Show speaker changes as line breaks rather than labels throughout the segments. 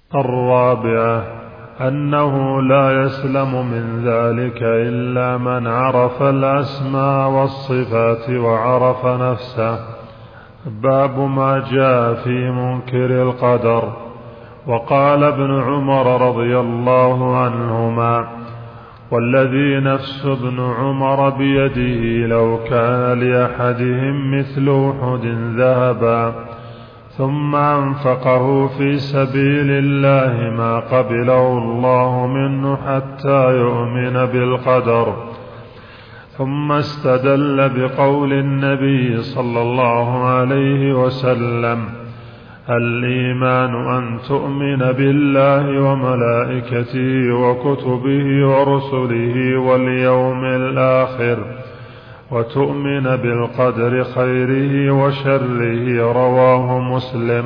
الرابعة أنه لا يسلم من ذلك إلا من عرف الأسماء والصفات وعرف نفسه. باب ما جاء في منكر القدر. وقال ابن عمر رضي الله عنهما: والذي نفس ابن عمر بيده لو كان لأحدهم مثل أحد ذهبا ثم أنفقه في سبيل الله ما قبله الله منه حتى يؤمن بالقدر. ثم استدل بقول النبي صلى الله عليه وسلم: الإيمان أن تؤمن بالله وملائكته وكتبه ورسله واليوم الآخر وتؤمن بالقدر خيره وشره. رواه مسلم.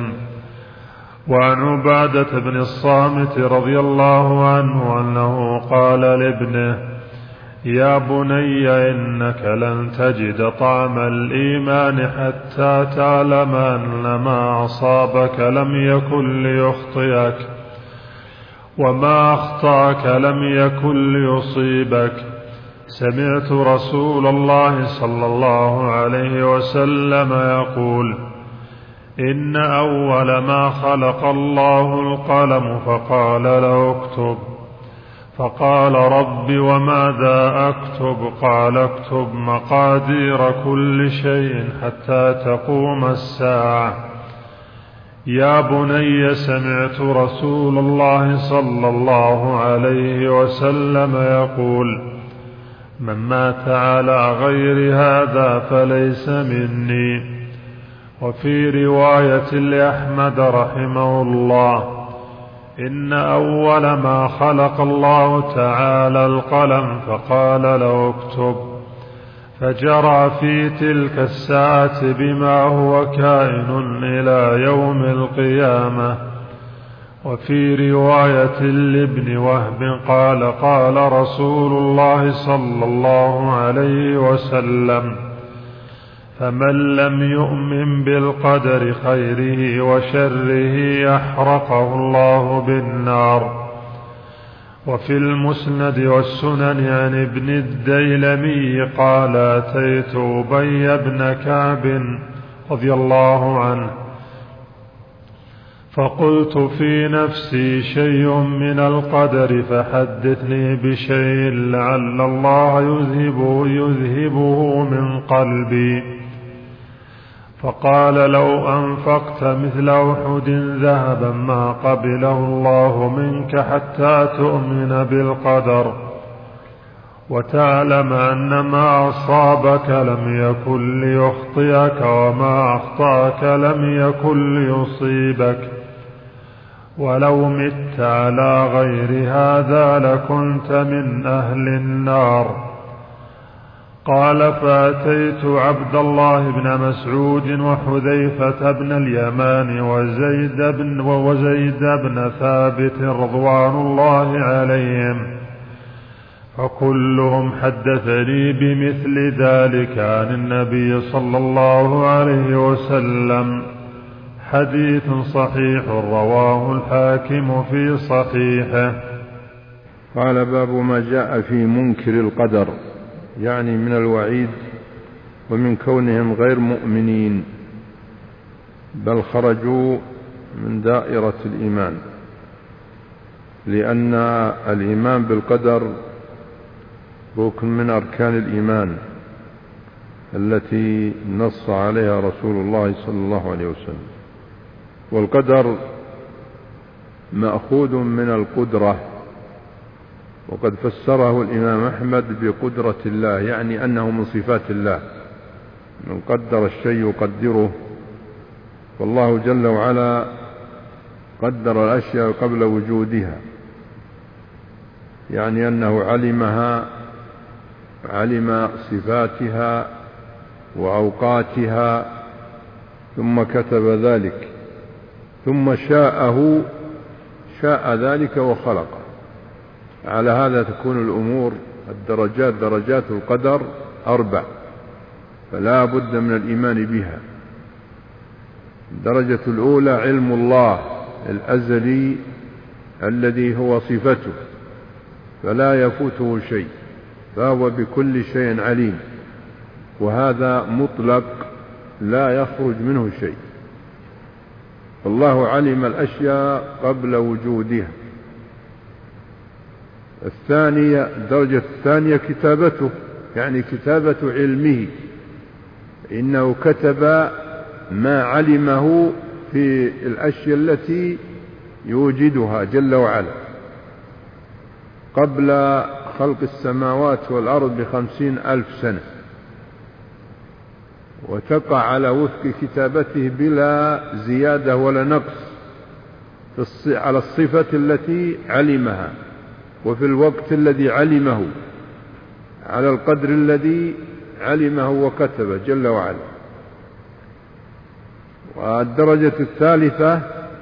وعن عبادة بن الصامت رضي الله عنه أنه قال لابنه: يا بني إنك لن تجد طعم الإيمان حتى تعلم أن ما أصابك لم يكن ليخطئك وما أخطأك لم يكن ليصيبك. سمعت رسول الله صلى الله عليه وسلم يقول: إن أول ما خلق الله القلم فقال له اكتب، فقال: رب وماذا أكتب؟ قال: اكتب مقادير كل شيء حتى تقوم الساعة. يا بني سمعت رسول الله صلى الله عليه وسلم يقول: من مات على غير هذا فليس مني. وفي رواية لأحمد رحمه الله: إن أول ما خلق الله تعالى القلم فقال له اكتب، فجرى في تلك الساعة بما هو كائن إلى يوم القيامة. وفي رواية لابن وهب قال: قال رسول الله صلى الله عليه وسلم: فمن لم يؤمن بالقدر خيره وشره يحرقه الله بالنار. وفي المسند والسنن عن ابن الديلمي قال: أتيت أبي بن كعب رضي الله عنه فقلت في نفسي: شيء من القدر فحدثني بشيء لعل الله يذهبه من قلبي. فقال: لو أنفقت مثل أحد ذهبا ما قبله الله منك حتى تؤمن بالقدر وتعلم أن ما أصابك لم يكن ليخطئك وما أخطأك لم يكن ليصيبك، ولو مت على غير هذا لكنت من أهل النار. قال: فأتيت عبد الله بن مسعود وحذيفة بن اليمان وزيد بن ثابت رضوان الله عليهم، فكلهم حدثني بمثل ذلك عن النبي صلى الله عليه وسلم. حديث صحيح رواه الحاكم في صحيحه.
قال: باب ما جاء في منكر القدر، يعني من الوعيد ومن كونهم غير مؤمنين بل خرجوا من دائرة الإيمان، لأن الإيمان بالقدر ركن من أركان الإيمان التي نص عليها رسول الله صلى الله عليه وسلم. والقدر مأخوذ من القدرة، وقد فسره الإمام أحمد بقدرة الله، يعني أنه من صفات الله، من قدر الشيء يقدره. والله جل وعلا قدر الأشياء قبل وجودها، يعني أنه علم صفاتها وأوقاتها ثم كتب ذلك، ثم شاء ذلك وخلقه. على هذا تكون الأمور درجات القدر 4، فلا بد من الإيمان بها. الدرجة الأولى علم الله الأزلي الذي هو صفته، فلا يفوته شيء، فهو بكل شيء عليم، وهذا مطلق لا يخرج منه شيء. الله علم الأشياء قبل وجودها. الدرجة الثانية كتابته، يعني كتابة علمه، إنه كتب ما علمه في الأشياء التي يوجدها جل وعلا قبل خلق السماوات والأرض ب50,000 سنة، وتقع على وفق كتابته بلا زيادة ولا نقص على الصفة التي علمها، وفي الوقت الذي علمه، على القدر الذي علمه وكتبه جل وعلا. والدرجة الثالثة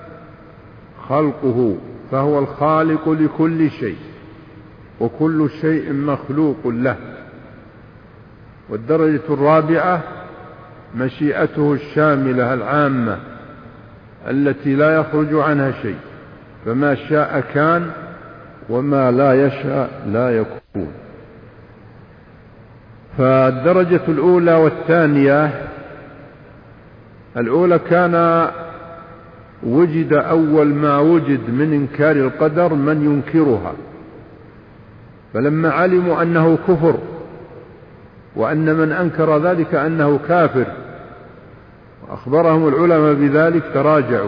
خلقه، فهو الخالق لكل شيء، وكل شيء مخلوق له. والدرجة الرابعة مشيئته الشاملة العامة التي لا يخرج عنها شيء، فما شاء كان وما لا يشاء لا يكون. فالدرجة الأولى والثانية، الأولى كان وجد أول ما وجد من إنكار القدر من ينكرها، فلما علموا أنه كفر وأن من أنكر ذلك أنه كافر وأخبرهم العلماء بذلك تراجعوا،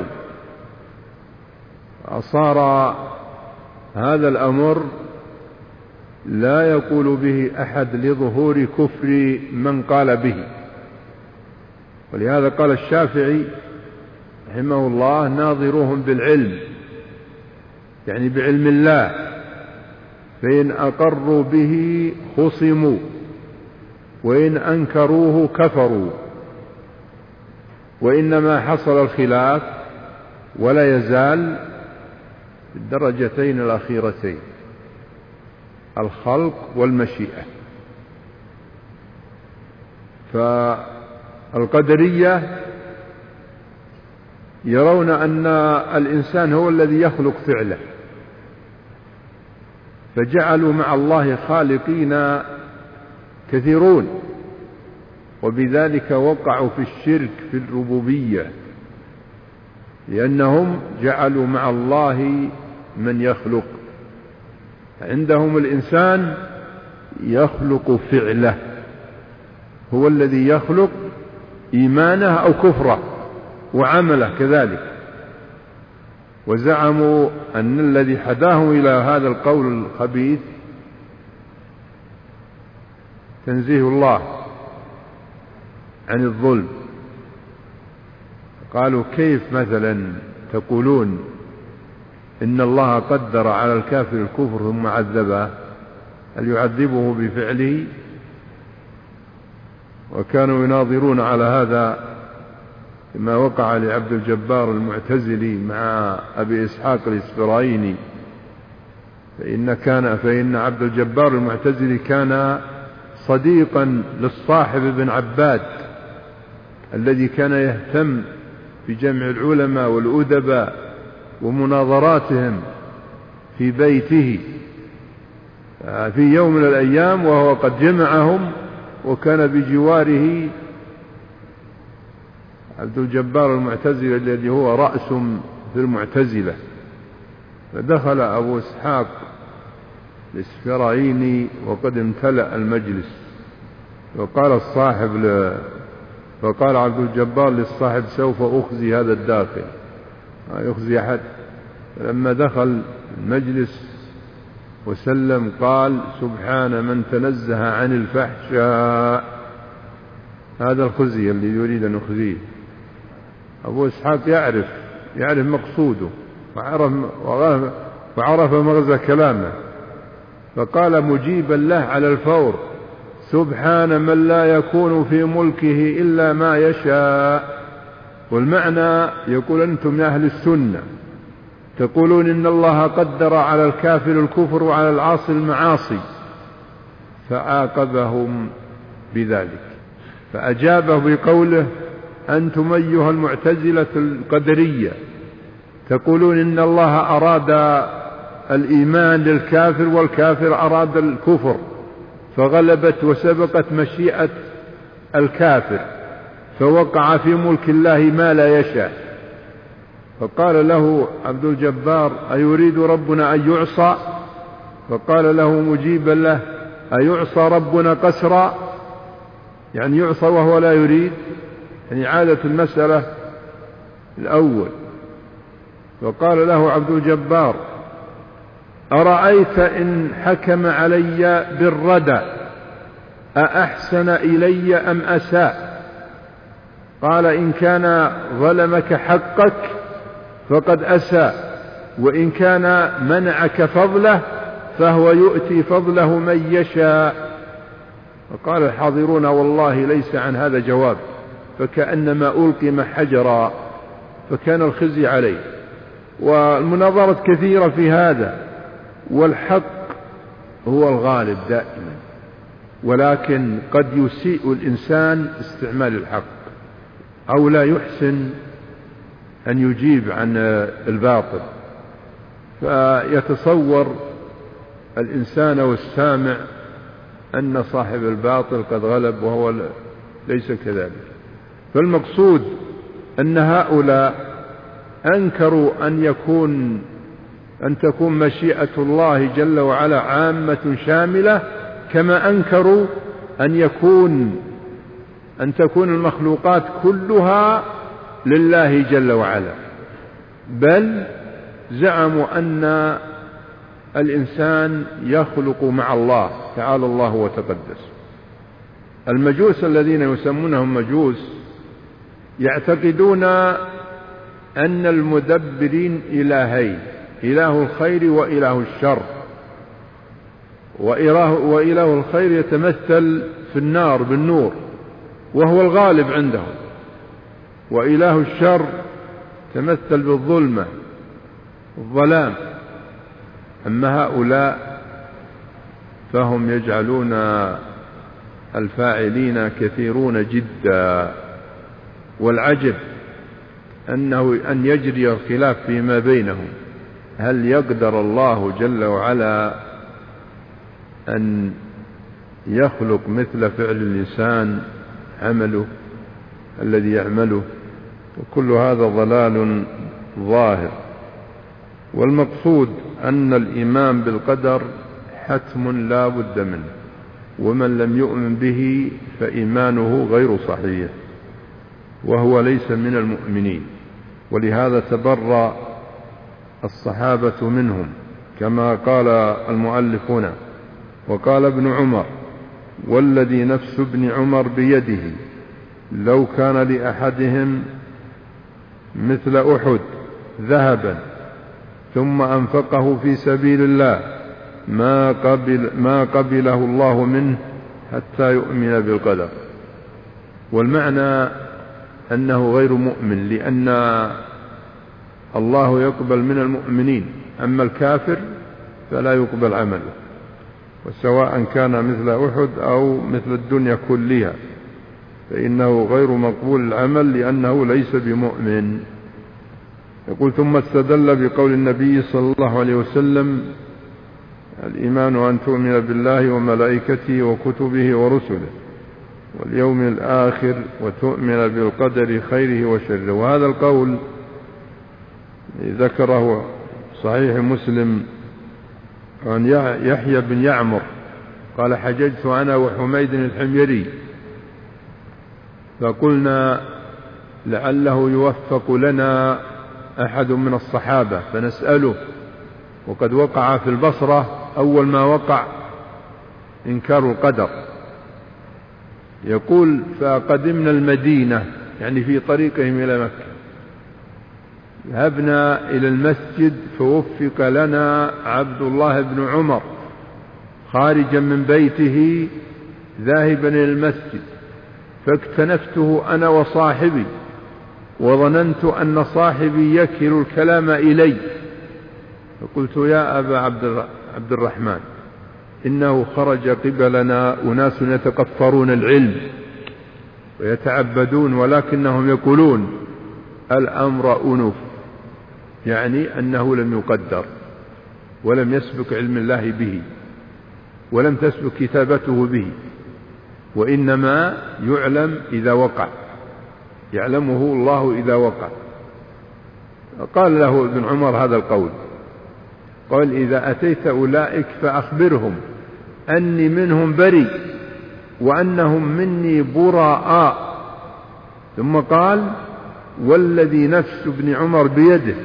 فصار هذا الأمر لا يقول به أحد لظهور كفر من قال به. ولهذا قال الشافعي رحمه الله: ناظروهم بالعلم، يعني بعلم الله، فإن أقروا به خصموا، وإن أنكروه كفروا. وإنما حصل الخلاف ولا يزال في الدرجتين الأخيرتين، الخلق والمشيئة. فالقدرية يرون أن الإنسان هو الذي يخلق فعله، فجعلوا مع الله خالقين كثيرون، وبذلك وقعوا في الشرك في الربوبية، لأنهم جعلوا مع الله من يخلق. عندهم الإنسان يخلق فعله، هو الذي يخلق إيمانه أو كفره وعمله كذلك. وزعموا أن الذي حداهم إلى هذا القول الخبيث تنزيه الله عن الظلم. قالوا: كيف مثلا تقولون إن الله قدر على الكافر الكفر ثم عذبه، هل يعذبه بفعله؟ وكانوا يناظرون على هذا ما وقع لعبد الجبار المعتزلي مع أبي إسحاق الإسفرايني، فإن عبد الجبار المعتزلي كان صديقا للصاحب بن عباد الذي كان يهتم بجمع العلماء والأدباء ومناظراتهم في بيته في يوم من الأيام، وهو قد جمعهم، وكان بجواره عبد الجبار المعتزلي الذي هو رأس في المعتزلة. فدخل أبو إسحاق الإسفرايني وقد امتلأ المجلس، فقال عبد الجبار للصاحب: سوف أخزي هذا الداخل، ما يخزي أحد. لما دخل المجلس وسلم قال: سبحان من تنزه عن الفحشاء. هذا الخزي الذي يريد أن يخزيه. أبو إسحاق يعرف مقصوده وعرف مغزى كلامه، فقال مجيبا له على الفور: سبحان من لا يكون في ملكه إلا ما يشاء. والمعنى يقول: أنتم يا أهل السنة تقولون إن الله قدر على الكافر الكفر وعلى العاصي المعاصي، فعاقبهم بذلك، فأجابه بقوله: أنتم أيها المعتزلة القدرية تقولون إن الله أراد الإيمان للكافر والكافر أراد الكفر، فغلبت وسبقت مشيئة الكافر، فوقع في ملك الله ما لا يشاء. فقال له عبد الجبار: أيريد ربنا أن يعصى؟ فقال له مجيبا له: أيعصى ربنا قسرا؟ يعني يعصى وهو لا يريد، يعني عادة المسألة الأول. فقال له عبد الجبار: أرأيت إن حكم علي بالردى أأحسن إلي أم أساء؟ قال: إن كان ظلمك حقك فقد أساء، وإن كان منعك فضله فهو يؤتي فضله من يشاء. فقال الحاضرون: والله ليس عن هذا جواب، فكأنما ألقم حجرا، فكان الخزي عليه. والمناظرة كثيرة في هذا، والحق هو الغالب دائما، ولكن قد يسيء الإنسان استعمال الحق أو لا يحسن أن يجيب عن الباطل، فيتصور الإنسان والسامع أن صاحب الباطل قد غلب، وهو ليس كذلك. فالمقصود أن هؤلاء أنكروا أن تكون مشيئة الله جل وعلا عامة شاملة، كما أنكروا أن تكون المخلوقات كلها لله جل وعلا، بل زعموا أن الإنسان يخلق مع الله تعالى الله وتقدس. المجوس الذين يسمونهم مجوس يعتقدون أن المدبرين إلهين: إله الخير وإله الشر، وإله الخير يتمثل في النار بالنور وهو الغالب عندهم، وإله الشر تمثل بالظلمة الظلام. أما هؤلاء فهم يجعلون الفاعلين كثيرون جدا، والعجب أن يجري الخلاف فيما بينهم: هل يقدر الله جل وعلا أن يخلق مثل فعل الإنسان عمله الذي يعمله؟ وكل هذا ضلال ظاهر. والمقصود أن الإيمان بالقدر حتم لا بد منه، ومن لم يؤمن به فإيمانه غير صحيح، وهو ليس من المؤمنين. ولهذا تبرأ الصحابة منهم كما قال المؤلفون. وقال ابن عمر: والذي نفس ابن عمر بيده لو كان لأحدهم مثل أحد ذهبا ثم أنفقه في سبيل الله ما قبله الله منه حتى يؤمن بالقدر. والمعنى أنه غير مؤمن، لأن الله يقبل من المؤمنين، أما الكافر فلا يقبل عمله، وسواء كان مثل أحد أو مثل الدنيا كلها فإنه غير مقبول العمل، لأنه ليس بمؤمن. يقول: ثم استدل بقول النبي صلى الله عليه وسلم: الإيمان أن تؤمن بالله وملائكته وكتبه ورسله واليوم الآخر وتؤمن بالقدر خيره وشره. وهذا القول ذكره صحيح مسلم عن يحيى بن يعمر قال: حججت أنا وحميد الحميري فقلنا لعله يوفق لنا أحد من الصحابة فنسأله، وقد وقع في البصرة أول ما وقع إنكار القدر. يقول: فقدمنا المدينة، يعني في طريقهم إلى مكة، ذهبنا إلى المسجد فوفق لنا عبد الله بن عمر خارجا من بيته ذاهبا إلى المسجد، فاكتنفته أنا وصاحبي، وظننت أن صاحبي يكل الكلام إلي، فقلت: يا أبا عبد الرحمن، إنه خرج قبلنا أناس يتقفرون العلم ويتعبدون، ولكنهم يقولون الأمر أنف، يعني أنه لم يقدر ولم يسبق علم الله به ولم تسبق كتابته به، وإنما يعلم إذا وقع، يعلمه الله إذا وقع. قال له ابن عمر هذا القول، قال إذا أتيت أولئك فأخبرهم أني منهم بريء وأنهم مني براء. ثم قال والذي نفس ابن عمر بيده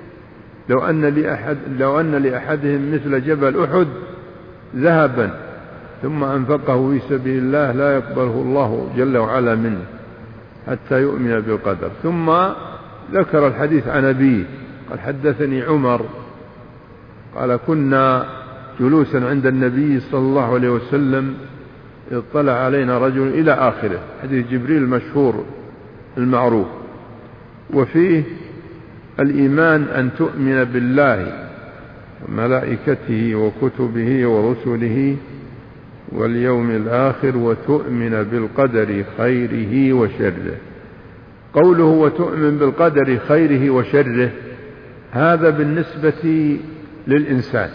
لو أن لأحدهم مثل جبل أحد ذهبا ثم أنفقه في سبيل الله لا يقبله الله جل وعلا منه حتى يؤمن بالقدر. ثم ذكر الحديث عن أبيه قال حدثني عمر قال كنا جلوسا عند النبي صلى الله عليه وسلم اطلع علينا رجل إلى آخره، حديث جبريل المشهور المعروف. وفيه الإيمان أن تؤمن بالله وملائكته وكتبه ورسله واليوم الآخر وتؤمن بالقدر خيره وشره. قوله وتؤمن بالقدر خيره وشره هذا بالنسبة للإنسان،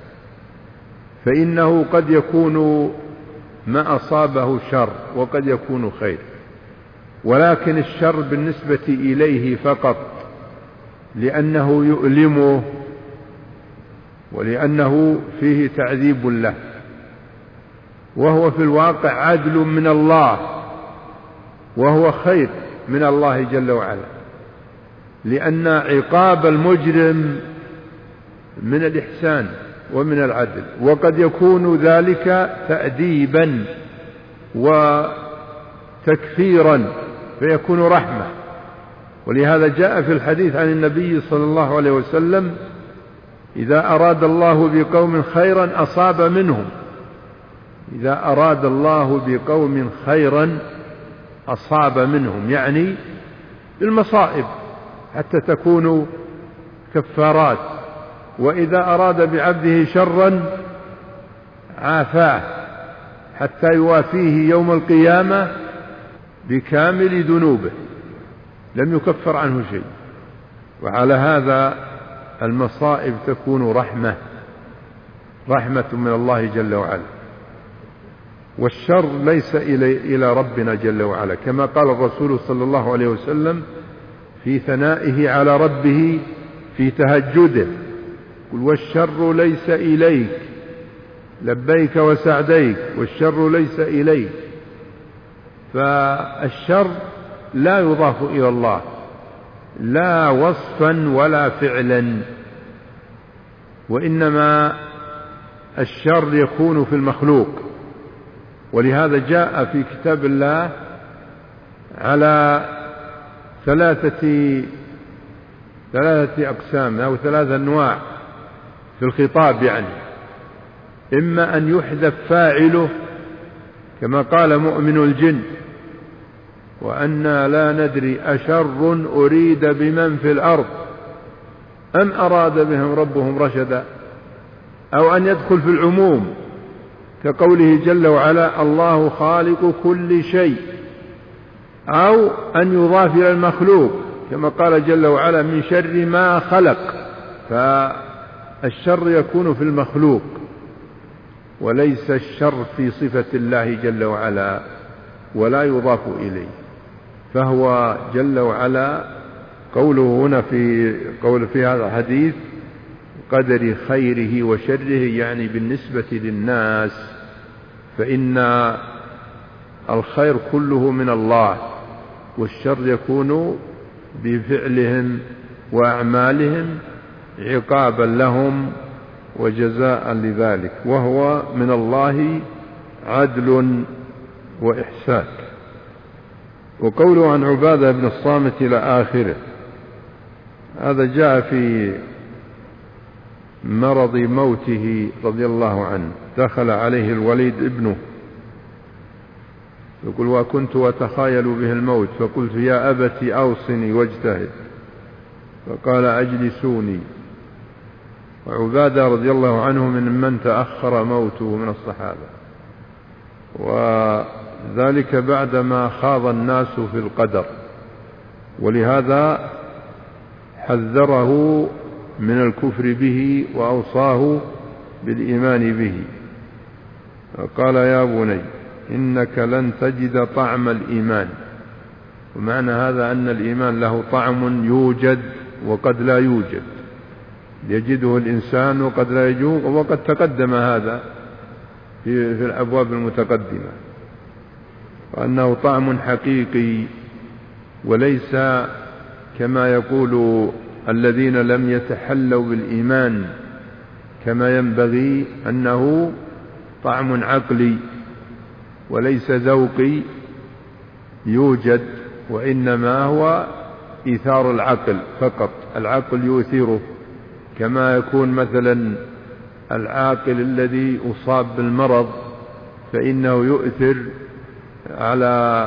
فإنه قد يكون ما أصابه شر وقد يكون خير، ولكن الشر بالنسبة إليه فقط لأنه يؤلمه ولأنه فيه تعذيب له، وهو في الواقع عدل من الله وهو خير من الله جل وعلا، لأن عقاب المجرم من الإحسان ومن العدل، وقد يكون ذلك تأديبا وتكفيرا فيكون رحمة. ولهذا جاء في الحديث عن النبي صلى الله عليه وسلم إذا أراد الله بقوم خيرا أصاب منهم، إذا أراد الله بقوم خيرا أصاب منهم، يعني بالمصائب حتى تكون كفارات، وإذا أراد بعبده شرا عافاه حتى يوافيه يوم القيامة بكامل ذنوبه لم يكفر عنه شيء. وعلى هذا المصائب تكون رحمة من الله جل وعلا، والشر ليس إلى ربنا جل وعلا، كما قال الرسول صلى الله عليه وسلم في ثنائه على ربه في تهجده قل والشر ليس إليك لبيك وسعديك والشر ليس إليك. فالشر لا يضاف إلى الله لا وصفا ولا فعلا، وإنما الشر يكون في المخلوق. ولهذا جاء في كتاب الله على ثلاثة أقسام أو ثلاثة أنواع في الخطاب، يعني إما أن يحذف فاعله كما قال مؤمن الجن وأنا لا ندري أشر أريد بمن في الأرض أم أراد بهم ربهم رشدا، أو أن يدخل في العموم كقوله جل وعلا الله خالق كل شيء، أو أن يضاف إلى المخلوق كما قال جل وعلا من شر ما خلق، فالشر يكون في المخلوق وليس الشر في صفة الله جل وعلا ولا يضاف إليه. فهو جل وعلا قوله هنا في هذا الحديث قدر خيره وشره، يعني بالنسبة للناس فإن الخير كله من الله، والشر يكون بفعلهم وأعمالهم عقابا لهم وجزاء لذلك، وهو من الله عدل وإحسان. وقوله عن عبادة بن الصامت إلى آخره هذا جاء في مرض موته رضي الله عنه، دخل عليه الوليد ابنه يقول وكنت أتخايل به الموت فقلت يا أبت أوصني واجتهد، فقال أجلسوني. وعبادة رضي الله عنه من تأخر موته من الصحابة، وذلك بعدما خاض الناس في القدر، ولهذا حذره من الكفر به وأوصاه بالإيمان به. قال يا بني إنك لن تجد طعم الإيمان. ومعنى هذا أن الإيمان له طعم يوجد وقد لا يوجد، يجده الإنسان وقد لا يجوه، وقد تقدم هذا في الأبواب المتقدمة، وأنه طعم حقيقي وليس كما يقول الذين لم يتحلوا بالإيمان كما ينبغي، أنه طعم عقلي وليس ذوقي يوجد، وإنما هو إيثار العقل فقط، العقل يؤثره، كما يكون مثلا العاقل الذي أصاب بالمرض فإنه يؤثر على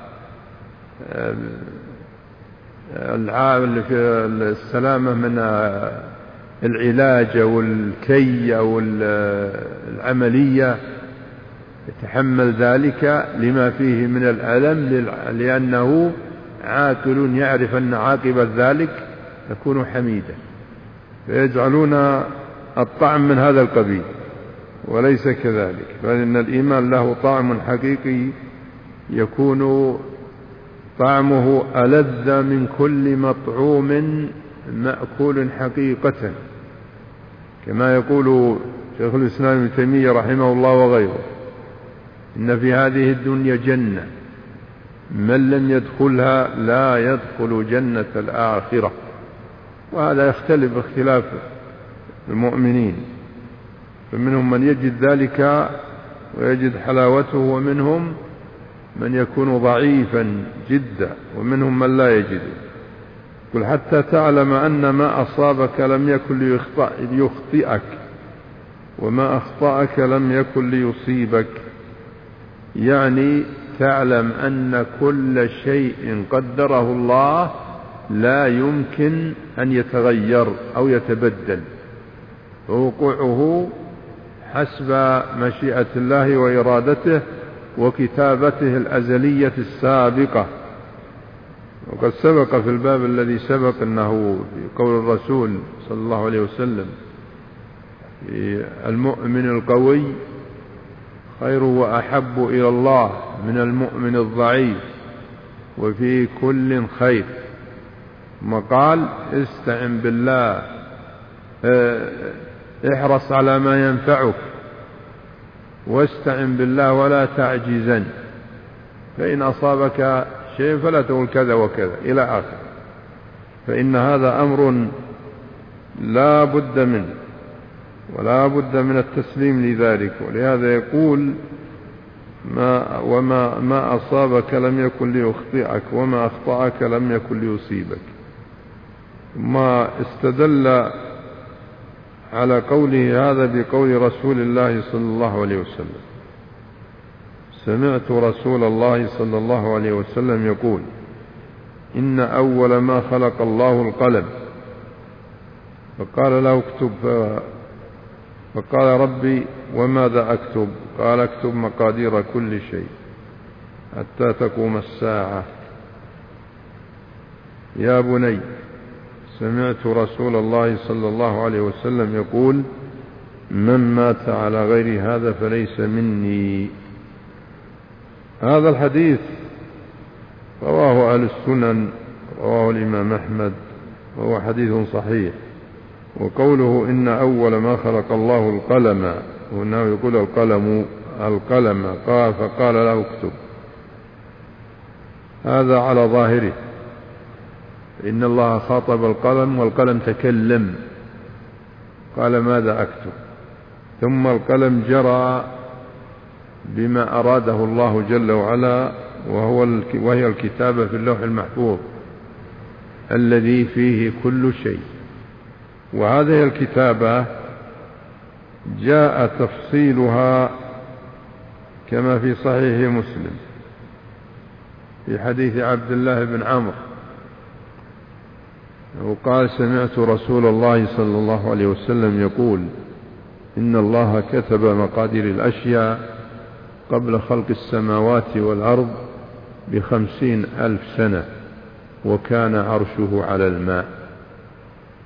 السلامة من العلاج أو الكي أو العملية، يتحمل ذلك لما فيه من الألم، لأنه عاقل يعرف أن عاقبة ذلك تكون حميدة، فيجعلون الطعم من هذا القبيل، وليس كذلك، فإن الإيمان له طعم حقيقي يكون طعمه ألذ من كل مطعوم مأكول حقيقة، كما يقول شيخ الإسلام ابن تيمية رحمه الله وغيره: إن في هذه الدنيا جنة من لم يدخلها لا يدخل جنة الآخرة. وهذا يختلف باختلاف المؤمنين، فمنهم من يجد ذلك ويجد حلاوته، ومنهم من يكون ضعيفا جدا، ومنهم من لا يجد. قل حتى تعلم أن ما أصابك لم يكن ليخطئك وما أخطأك لم يكن ليصيبك، يعني تعلم أن كل شيء قدره الله لا يمكن أن يتغير أو يتبدل، فوقوعه حسب مشيئة الله وإرادته وكتابته الأزلية السابقة. وقد سبق في الباب الذي سبق أنه في قول الرسول صلى الله عليه وسلم: المؤمن القوي خير وأحب إلى الله من المؤمن الضعيف، وفي كل خير. ثم قال: استعن بالله، احرص على ما ينفعك، واستعن بالله ولا تعجزن، فإن أصابك شيء فلا تقول كذا وكذا إلى آخر، فإن هذا أمر لا بد منه ولا بد من التسليم لذلك. ولهذا يقول: ما أصابك لم يكن ليخطئك وما أخطأك لم يكن ليصيبك. ما استدل على قوله هذا بقول رسول الله صلى الله عليه وسلم: سمعت رسول الله صلى الله عليه وسلم يقول: إن أول ما خلق الله القلم، فقال له اكتب، فقال: ربي وماذا أكتب؟ قال: اكتب مقادير كل شيء حتى تقوم الساعة. يا بني، سمعت رسول الله صلى الله عليه وسلم يقول: من مات على غير هذا فليس مني. هذا الحديث رواه أهل السنن، رواه الإمام أحمد، وهو حديث صحيح. وقوله إن أول ما خلق الله القلم، وأنه يقول القلم قال فقال له اكتب، هذا على ظاهره، إن الله خاطب القلم والقلم تكلم، قال ماذا أكتب؟ ثم القلم جرى بما أراده الله جل وعلا، وهي الكتابة في اللوح المحفوظ الذي فيه كل شيء. وهذه الكتابة جاء تفصيلها كما في صحيح مسلم في حديث عبد الله بن عمرو، وقال: سمعت رسول الله صلى الله عليه وسلم يقول: إن الله كتب مقادير الأشياء قبل خلق السماوات والأرض ب50,000 سنة، وكان عرشه على الماء.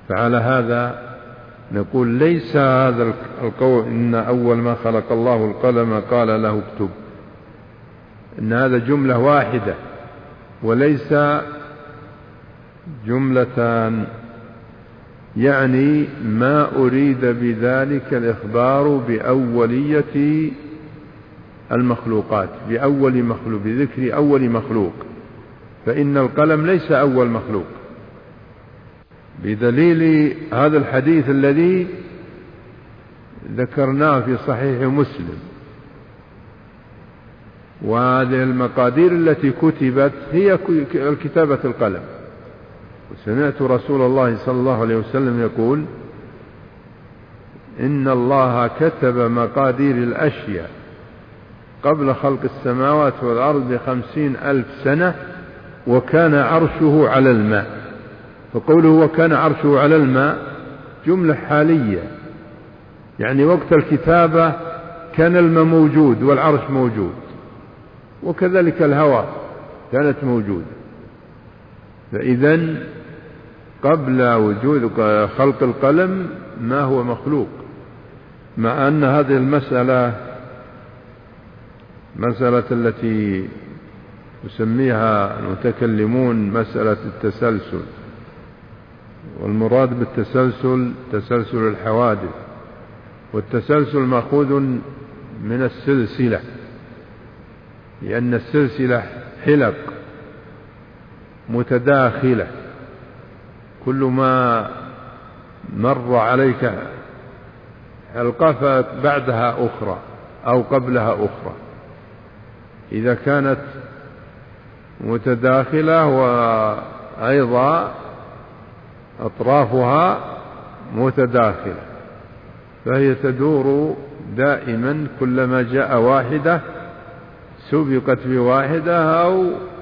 فعلى هذا نقول ليس هذا القول إن أول ما خلق الله القلم قال له اكتب، إن هذا جملة واحدة وليس جملتان، يعني ما أريد بذلك الإخبار بأولية المخلوقات، بذكر أول مخلوق، فإن القلم ليس أول مخلوق، بدليل هذا الحديث الذي ذكرناه في صحيح مسلم. وهذه المقادير التي كتبت هي الكتابة القلم. وسمعت رسول الله صلى الله عليه وسلم يقول: إن الله كتب مقادير الأشياء قبل خلق السماوات والأرض 50,000 سنة وكان عرشه على الماء. فقوله وكان عرشه على الماء جملة حالية، يعني وقت الكتابة كان الماء موجود والعرش موجود، وكذلك الهواء كانت موجودة. فإذن قبل وجود خلق القلم ما هو مخلوق، مع أن هذه المسألة التي يسميها المتكلمون مسألة التسلسل، والمراد بالتسلسل تسلسل الحوادث، والتسلسل مأخوذ من السلسلة، لأن السلسلة حلق متداخلة، كل ما مر عليك حلقة فبعدها أخرى أو قبلها أخرى، إذا كانت متداخلة وأيضا أطرافها متداخلة، فهي تدور دائما، كلما جاء واحدة سبقت بواحدة أو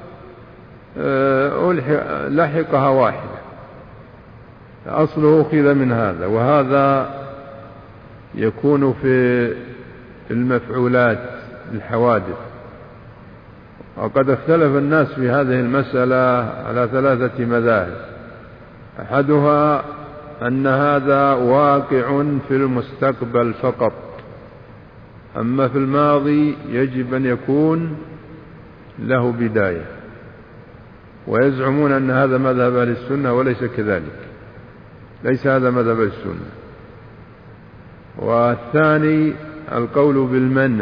لحقها واحدة، أصله أخذ من هذا. وهذا يكون في المفعولات الحوادث. وقد اختلف الناس في هذه المسألة على 3 مذاهب. أحدها أن هذا واقع في المستقبل فقط، أما في الماضي يجب أن يكون له بداية، ويزعمون أن هذا مذهب أهل السنة وليس كذلك، ليس هذا مذهب أهل السنة. والثاني القول بالمنع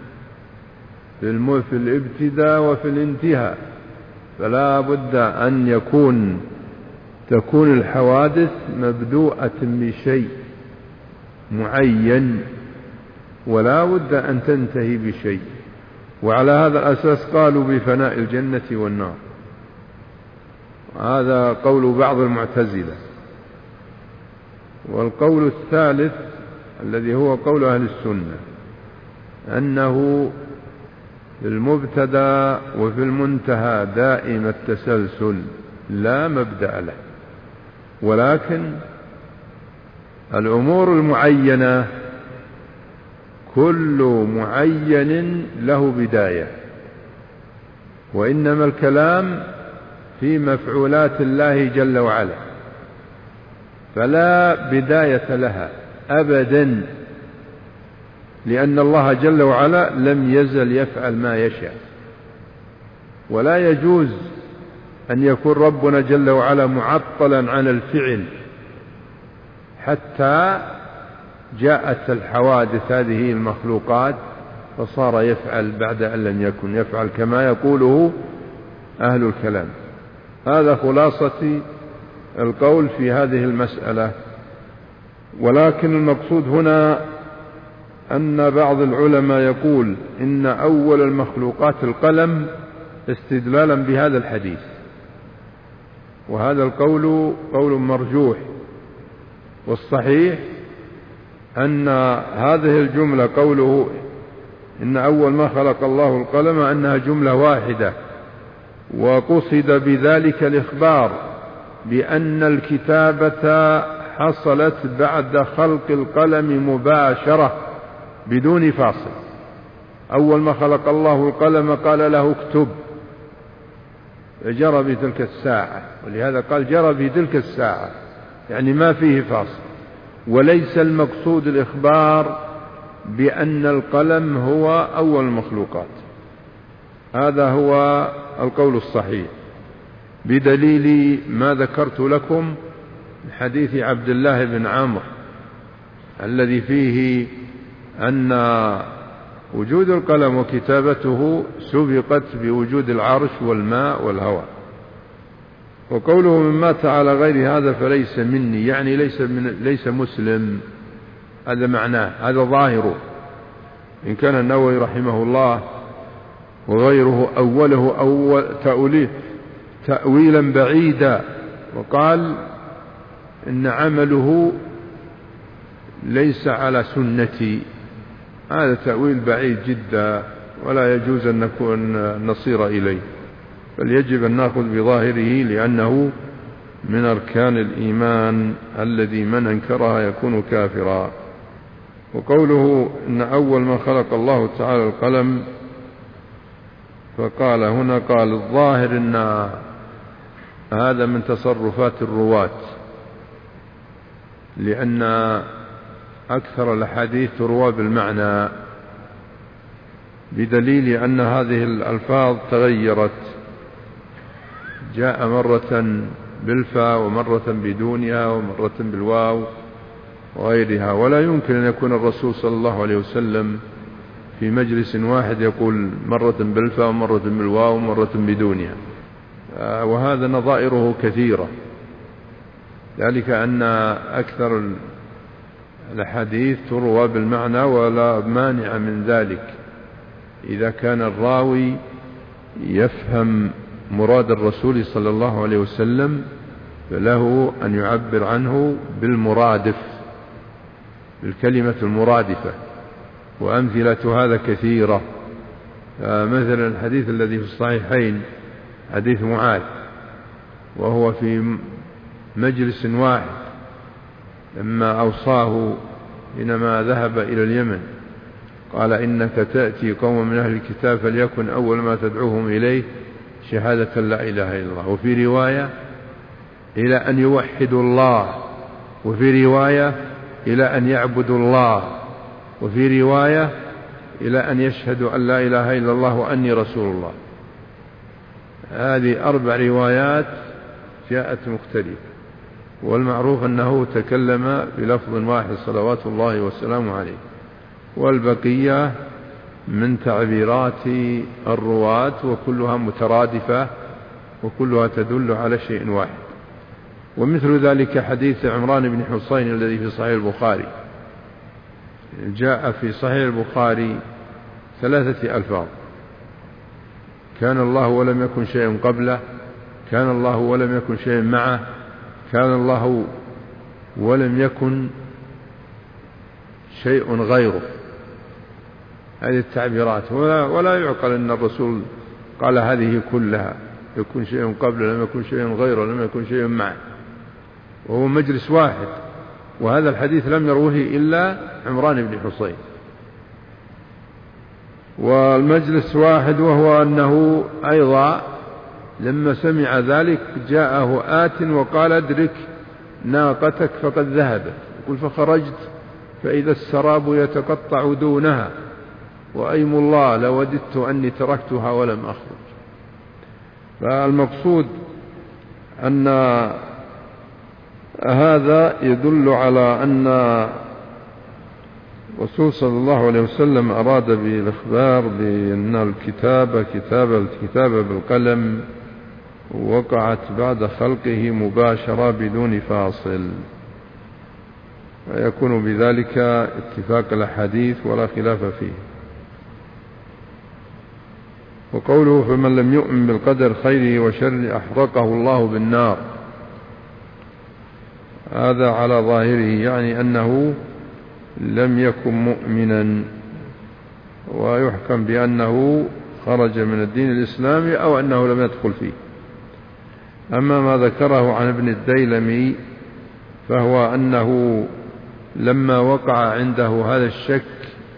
في الابتداء وفي الانتهاء، فلا بد أن تكون الحوادث مبدوءة بشيء معين، ولا بد أن تنتهي بشيء. وعلى هذا الأساس قالوا بفناء الجنة والنار. هذا قول بعض المعتزلة. والقول الثالث الذي هو قول أهل السنة أنه في المبتدأ وفي المنتهى دائم التسلسل لا مبدأ له، ولكن الأمور المعينة كل معين له بداية، وإنما الكلام في مفعولات الله جل وعلا، فلا بداية لها أبدا، لأن الله جل وعلا لم يزل يفعل ما يشاء. ولا يجوز أن يكون ربنا جل وعلا معطلا عن الفعل حتى جاءت الحوادث هذه المخلوقات فصار يفعل بعد أن لم يكن يفعل، كما يقوله أهل الكلام. هذا خلاصة القول في هذه المسألة. ولكن المقصود هنا أن بعض العلماء يقول إن أول المخلوقات القلم استدلالا بهذا الحديث، وهذا القول قول مرجوح. والصحيح أن هذه الجملة قوله إن أول ما خلق الله القلم أنها جملة واحدة، وقصد بذلك الإخبار بأن الكتابة حصلت بعد خلق القلم مباشرة بدون فاصل. أول ما خلق الله القلم قال له اكتب، جرى بتلك الساعة، ولهذا قال جرى بتلك الساعة، يعني ما فيه فاصل. وليس المقصود الإخبار بأن القلم هو أول المخلوقات، هذا هو القول الصحيح، بدليل ما ذكرت لكم من حديث عبد الله بن عمرو الذي فيه أن وجود القلم وكتابته سبقت بوجود العرش والماء والهواء. وقوله من مات على غير هذا فليس مني، يعني ليس مسلم، هذا معناه، هذا ظاهره. إن كان النووي رحمه الله وغيره أوله تأويلا بعيدا وقال إن عمله ليس على سنتي، هذا تأويل بعيد جدا ولا يجوز أن نصير إليه، بل يجب أن نأخذ بظاهره لأنه من أركان الإيمان الذي من أنكرها يكون كافرا. وقوله إن أول ما خلق الله تعالى القلم، فقال هنا قال الظاهر إن هذا من تصرفات الرواة، لأن أكثر الأحاديث تروى بالمعنى، بدليل أن هذه الألفاظ تغيرت، جاء مرة بالفاء ومرة بدونها ومرة بالواو وغيرها. ولا يمكن أن يكون الرسول صلى الله عليه وسلم في مجلس واحد يقول مرة بالفاء ومرة بالواو ومرة بدونها، وهذا نظائره كثيرة، ذلك أن أكثر الأحاديث تروى بالمعنى ولا مانع من ذلك إذا كان الراوي يفهم مراد الرسول صلى الله عليه وسلم، فله أن يعبر عنه بالمرادف، بالكلمة المرادفة. وأمثلة هذا كثيرة، مثلا الحديث الذي في الصحيحين حديث معاذ، وهو في مجلس واحد لما أوصاه حينما ذهب إلى اليمن قال إنك تأتي قوم من أهل الكتاب فليكن أول ما تدعوهم إليه شهادة لا إله إلا الله، وفي رواية إلى أن يوحدوا الله، وفي رواية إلى أن يعبدوا الله، وفي رواية إلى أن يشهدوا أن لا إله إلا الله وأني رسول الله. هذه 4 روايات جاءت مختلفة، والمعروف أنه تكلم بلفظ واحد صلوات الله والسلام عليه، والبقية من تعبيرات الرواة وكلها مترادفة وكلها تدل على شيء واحد. ومثل ذلك حديث عمران بن حصين الذي في صحيح البخاري، جاء في صحيح البخاري 3 ألفاظ: كان الله ولم يكن شيء قبله، كان الله ولم يكن شيء معه، كان الله ولم يكن شيء غيره. هذه التعبيرات، ولا يعقل أن الرسول قال هذه كلها، يكون شيء قبله، لم يكن شيء غيره، لم يكن شيء معه، وهو مجلس واحد. وهذا الحديث لم يروه إلا عمران بن حصين، والمجلس واحد، وهو أنه أيضا لما سمع ذلك جاءه آت وقال ادرك ناقتك فقد ذهبت، يقول فخرجت فإذا السراب يتقطع دونها وأيم الله لوددت أني تركتها ولم أخرج. فالمقصود أن هذا يدل على أن الرسول صلى الله عليه وسلم أراد بالإخبار بأن الكتابة بالقلم وقعت بعد خلقه مباشرة بدون فاصل، ويكون بذلك اتفاق الأحاديث ولا خلاف فيه. وقوله فمن لم يؤمن بالقدر خيره وشره أحرقه الله بالنار، هذا على ظاهره يعني أنه لم يكن مؤمنا، ويحكم بأنه خرج من الدين الإسلامي أو أنه لم يدخل فيه. أما ما ذكره عن ابن الديلمي فهو أنه لما وقع عنده هذا الشك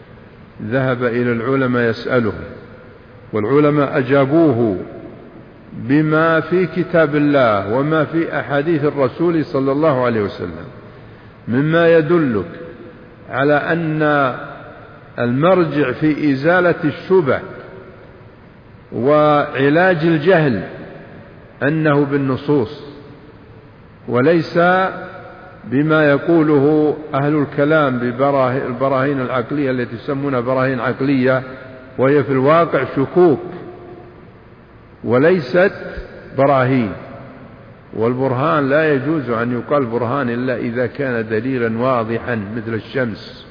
ذهب إلى العلماء يسألهم، والعلماء أجابوه بما في كتاب الله وما في أحاديث الرسول صلى الله عليه وسلم مما يدلك على أن المرجع في إزالة الشبه وعلاج الجهل أنه بالنصوص وليس بما يقوله أهل الكلام بالبراهين العقلية التي يسمونها براهين عقلية، وهي في الواقع شكوك وليست براهين. والبرهان لا يجوز أن يقال برهان إلا إذا كان دليلا واضحا مثل الشمس.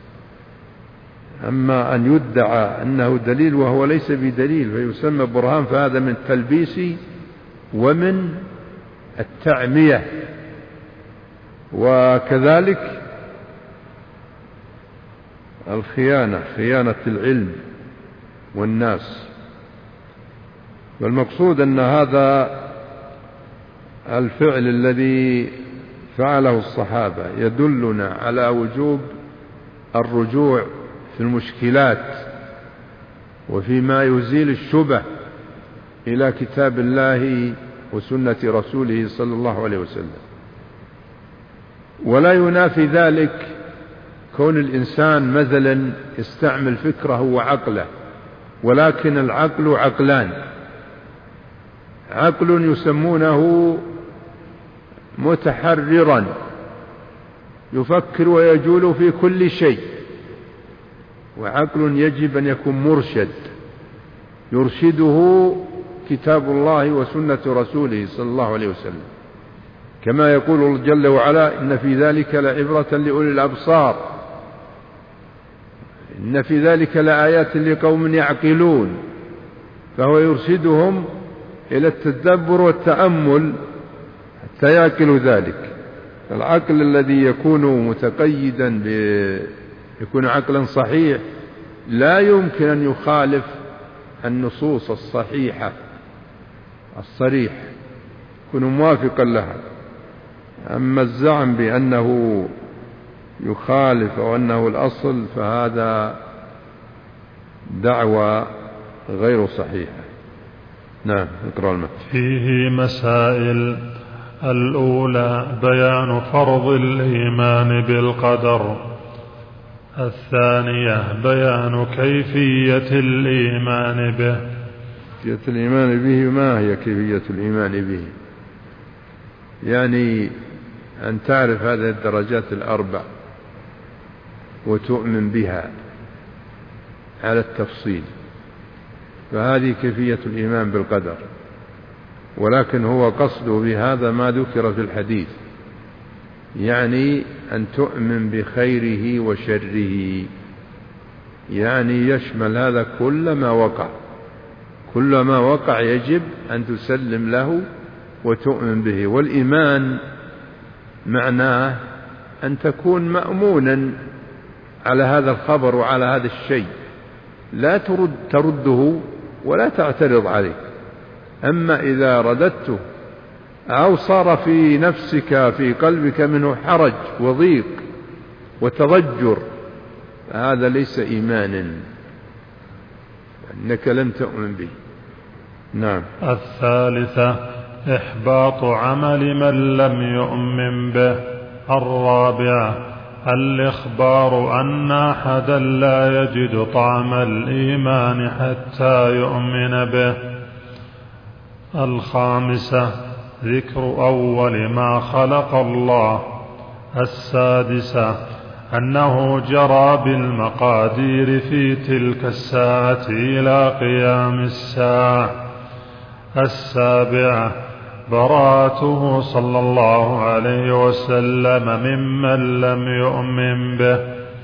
أما أن يدعى أنه دليل وهو ليس بدليل فيسمى برهان، فهذا من التلبيس ومن التعمية. وكذلك خيانة العلم والناس. والمقصود أن هذا الفعل الذي فعله الصحابة يدلنا على وجوب الرجوع في المشكلات وفيما يزيل الشبه إلى كتاب الله وسنة رسوله صلى الله عليه وسلم. ولا ينافي ذلك كون الإنسان مثلا يستعمل فكره وعقله، ولكن العقل عقلان: عقل يسمونه متحررا يفكر ويجول في كل شيء، وعقل يجب أن يكون مرشد يرشده كتاب الله وسنة رسوله صلى الله عليه وسلم، كما يقول جل وعلا: إن في ذلك لعبرة لأولي الأبصار، إن في ذلك لآيات لقوم يعقلون. فهو يرشدهم إلى التدبر والتأمل حتى يعقلوا ذلك. العقل الذي يكون متقيدا يكون عقلا صحيح لا يمكن أن يخالف النصوص الصحيحة الصريح، يكون موافقا لها. أما الزعم بأنه يخالف أو أنه الأصل فهذا دعوة غير صحيحة. نعم، اقرأ المتن.
فيه مسائل: الأولى بيان فرض الإيمان بالقدر. الثانية بيان كيفية الإيمان به.
كيفية الإيمان به، ما هي كيفية الإيمان به؟ يعني أن تعرف هذه الدرجات الأربع وتؤمن بها على التفصيل، فهذه كيفية الإيمان بالقدر. ولكن هو قصده بهذا ما ذكر في الحديث، يعني أن تؤمن بخيره وشره، يعني يشمل هذا كل ما وقع يجب أن تسلم له وتؤمن به. والإيمان معناه أن تكون مأمونا على هذا الخبر وعلى هذا الشيء، لا ترده ولا تعترض عليه. أما إذا رددته أو صار في نفسك في قلبك منه حرج وضيق وتضجر، هذا ليس إيمانا، أنك لم تؤمن به. نعم.
الثالثة إحباط عمل من لم يؤمن به. الرابعة الإخبار أن أحدا لا يجد طعم الإيمان حتى يؤمن به. الخامسة ذكر أول ما خلق الله. السادسة أنه جرى بالمقادير في تلك الساعة إلى قيام الساعة. السابعة براءته صلى الله عليه وسلم ممن لم يؤمن به.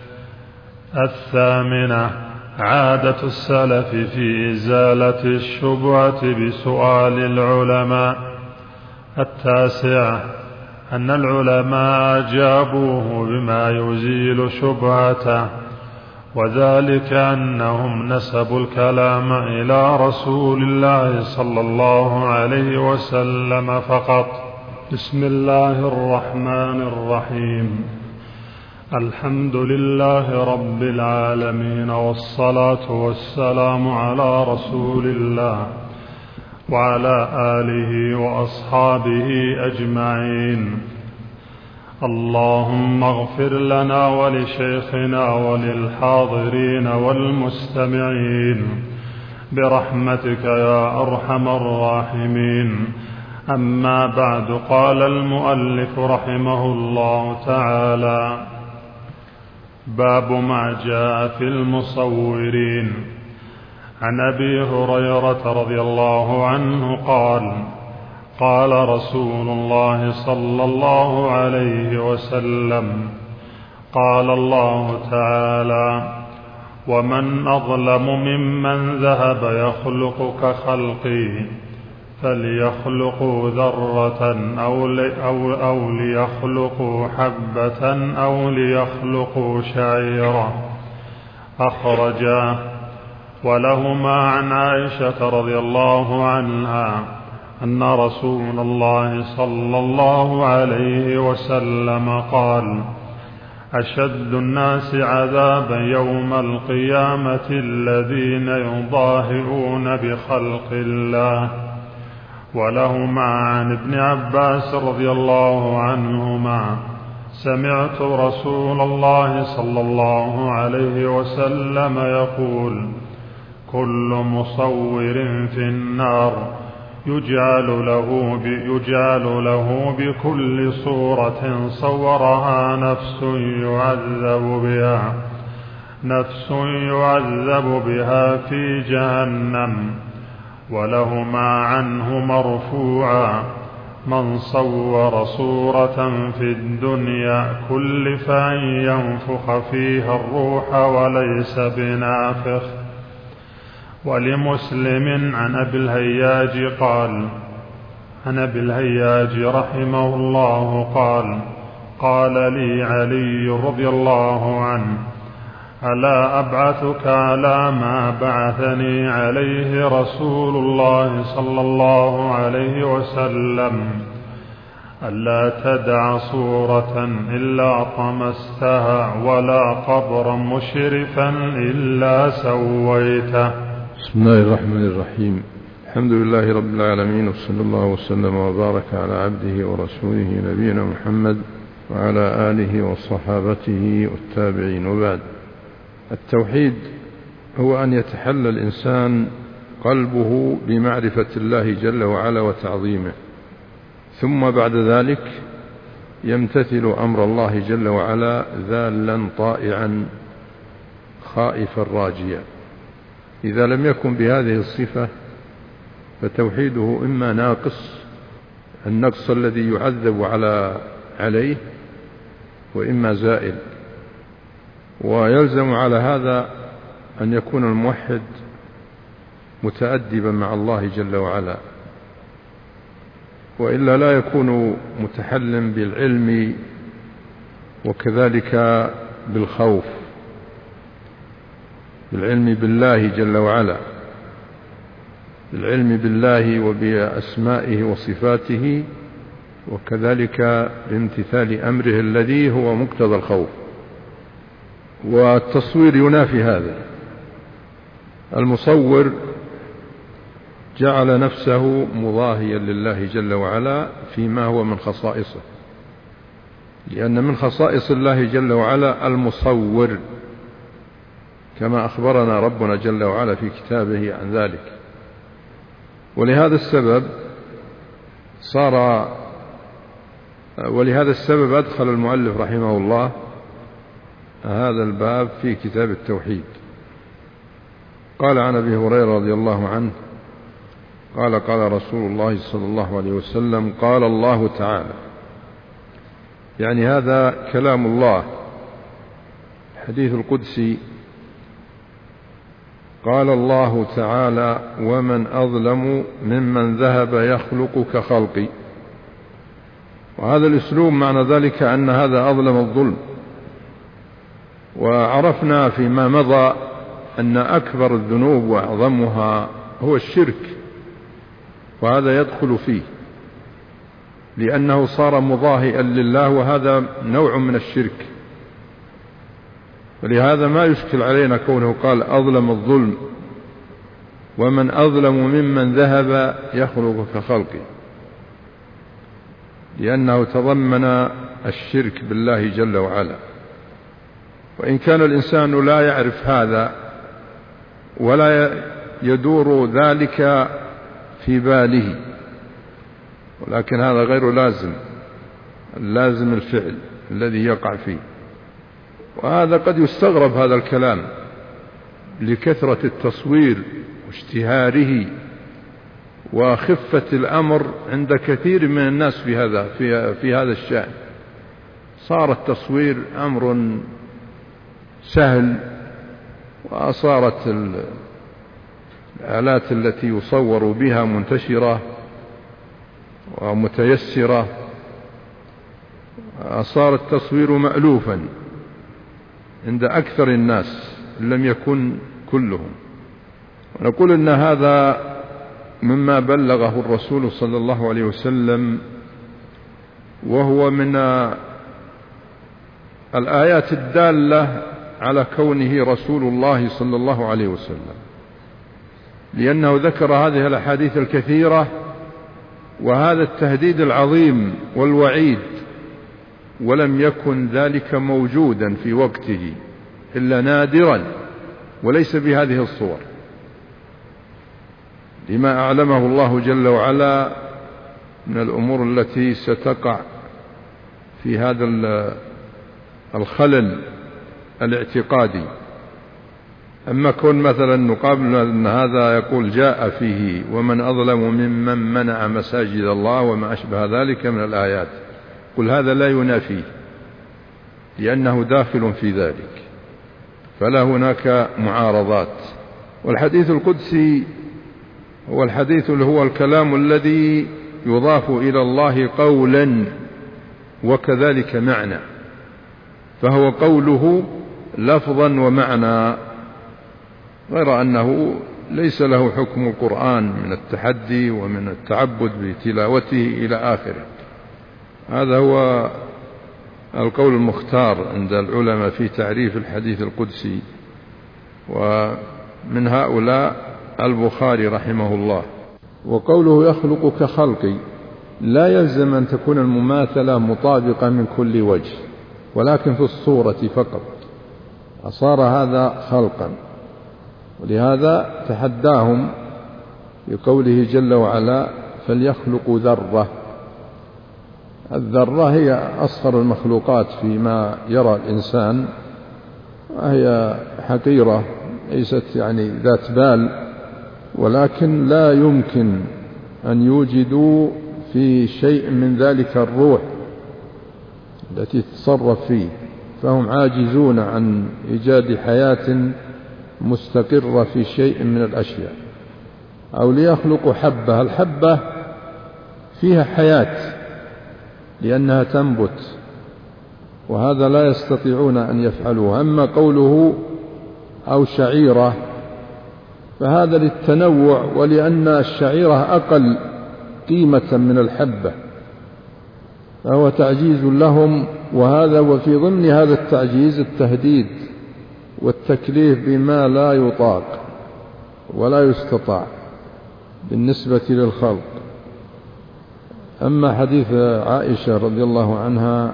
الثامنة عادة السلف في إزالة الشبهة بسؤال العلماء. التاسعة أن العلماء أجابوه بما يزيل شبهته، وذلك أنهم نسبوا الكلام إلى رسول الله صلى الله عليه وسلم فقط. بسم الله الرحمن الرحيم. الحمد لله رب العالمين، والصلاة والسلام على رسول الله وعلى آله وأصحابه أجمعين. اللهم اغفر لنا ولشيخنا وللحاضرين والمستمعين برحمتك يا أرحم الراحمين. أما بعد، قال المؤلف رحمه الله تعالى: باب ما جاء في المصورين. عن أبي هريرة رضي الله عنه قال: قال رسول الله صلى الله عليه وسلم: قال الله تعالى: ومن أظلم ممن ذهب يخلق كخلقي، فليخلقوا ذرة أو ليخلقوا حبة أو ليخلقوا شعيرا. أخرجاه. ولهما عن عائشة رضي الله عنها أن رسول الله صلى الله عليه وسلم قال: أشد الناس عذابا يوم القيامة الذين يضاهئون بخلق الله. ولهما عن ابن عباس رضي الله عنهما: سمعت رسول الله صلى الله عليه وسلم يقول: كل مصور في النار يجعل له بكل صورة صورها نفس يعذب بها في جهنم. ولهما عنه مرفوعا: من صور صورة في الدنيا كلف أن ينفخ فيها الروح وليس بنافخ. ولمسلم عن أبي الهياج رحمه الله قال لي علي رضي الله عنه: ألا أبعثك على ما بعثني عليه رسول الله صلى الله عليه وسلم: ألا تدع صورة إلا طمستها ولا قبرا مشرفا إلا سويته.
بسم الله الرحمن الرحيم. الحمد لله رب العالمين، وصلى الله وسلم وبارك على عبده ورسوله نبينا محمد وعلى آله وصحابته والتابعين، وبعد. التوحيد هو أن يتحلى الإنسان قلبه بمعرفة الله جل وعلا وتعظيمه، ثم بعد ذلك يمتثل أمر الله جل وعلا ذالا طائعا خائفا راجيا. إذا لم يكن بهذه الصفة فتوحيده إما ناقص، النقص الذي يعذب عليه، وإما زائل. ويلزم على هذا أن يكون الموحد متأدبا مع الله جل وعلا، وإلا لا يكون متحلم بالعلم وكذلك بالخوف، بالعلم بالله جل وعلا، بالعلم بالله وبأسمائه وصفاته، وكذلك بامتثال أمره الذي هو مقتضى الخوف. والتصوير ينافي هذا. المصور جعل نفسه مضاهيا لله جل وعلا فيما هو من خصائصه، لأن من خصائص الله جل وعلا المصور، كما أخبرنا ربنا جل وعلا في كتابه عن ذلك. ولهذا السبب أدخل المؤلف رحمه الله هذا الباب في كتاب التوحيد. قال عن أبي هريرة رضي الله عنه قال رسول الله صلى الله عليه وسلم: قال الله تعالى، يعني هذا كلام الله، حديث القدسي. قال الله تعالى: ومن أظلم ممن ذهب يخلق كخلقي. وهذا الأسلوب معنى ذلك أن هذا أظلم الظلم. وعرفنا فيما مضى أن أكبر الذنوب وأعظمها هو الشرك، وهذا يدخل فيه لأنه صار مضاهئا لله، وهذا نوع من الشرك. ولهذا ما يشكل علينا كونه قال أظلم الظلم، ومن أظلم ممن ذهب يخلق كخلقه، لأنه تضمن الشرك بالله جل وعلا. وإن كان الإنسان لا يعرف هذا ولا يدور ذلك في باله، ولكن هذا غير لازم، اللازم الفعل الذي يقع فيه. وهذا قد يستغرب هذا الكلام لكثرة التصوير واشتهاره وخفة الأمر عند كثير من الناس في هذا الشأن. صار التصوير أمر سهل، وصارت الآلات التي يصور بها منتشرة ومتيسرة، صار التصوير مألوفا عند أكثر الناس إن لم يكن كلهم. ونقول إن هذا مما بلغه الرسول صلى الله عليه وسلم، وهو من الآيات الدالة على كونه رسول الله صلى الله عليه وسلم، لأنه ذكر هذه الأحاديث الكثيرة وهذا التهديد العظيم والوعيد، ولم يكن ذلك موجودا في وقته إلا نادرا، وليس بهذه الصور، لما أعلمه الله جل وعلا من الأمور التي ستقع في هذا الخلل الاعتقادي. أما كون مثلا نقابل أن هذا يقول جاء فيه ومن أظلم ممن منع مساجد الله وما أشبه ذلك من الآيات، قل هذا لا ينافيه، لأنه داخل في ذلك، فلا هناك معارضات. والحديث القدسي هو الحديث اللي هو الكلام الذي يضاف إلى الله قولا وكذلك معنى، فهو قوله لفظا ومعنى، غير أنه ليس له حكم القرآن من التحدي ومن التعبد بتلاوته إلى آخره. هذا هو القول المختار عند العلماء في تعريف الحديث القدسي، ومن هؤلاء البخاري رحمه الله. وقوله يخلق كخلقي لا يلزم أن تكون المماثلة مطابقة من كل وجه، ولكن في الصورة فقط، أصار هذا خلقا. ولهذا تحداهم بقوله جل وعلا فليخلقوا ذرة. الذرة هي أصغر المخلوقات فيما يرى الإنسان، وهي حقيرة ليست يعني ذات بال، ولكن لا يمكن أن يوجدوا في شيء من ذلك الروح التي تتصرف فيه، فهم عاجزون عن إيجاد حياة مستقرة في شيء من الأشياء. أو ليخلقوا حبة، الحبة فيها حياة لأنها تنبت، وهذا لا يستطيعون أن يفعلوه. أما قوله أو شعيرة فهذا للتنوع، ولأن الشعيرة أقل قيمة من الحبة، فهو تعجيز لهم. وهذا وفي ضمن هذا التعجيز التهديد والتكليف بما لا يطاق ولا يستطاع بالنسبة للخلق. أما حديث عائشة رضي الله عنها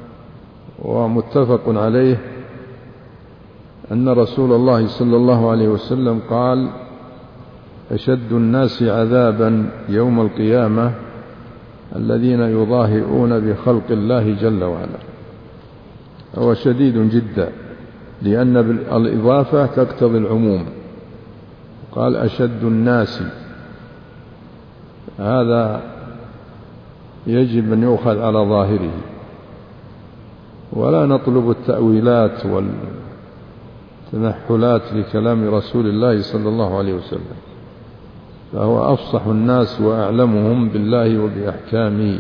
ومتفق عليه أن رسول الله صلى الله عليه وسلم قال أشد الناس عذابا يوم القيامة الذين يضاهئون بخلق الله جل وعلا. هو شديد جدا، لأن الإضافة تقتضي العموم. قال أشد الناس، هذا يجب أن يؤخذ على ظاهره، ولا نطلب التأويلات والتنحلات لكلام رسول الله صلى الله عليه وسلم، فهو أفصح الناس وأعلمهم بالله وبأحكامه،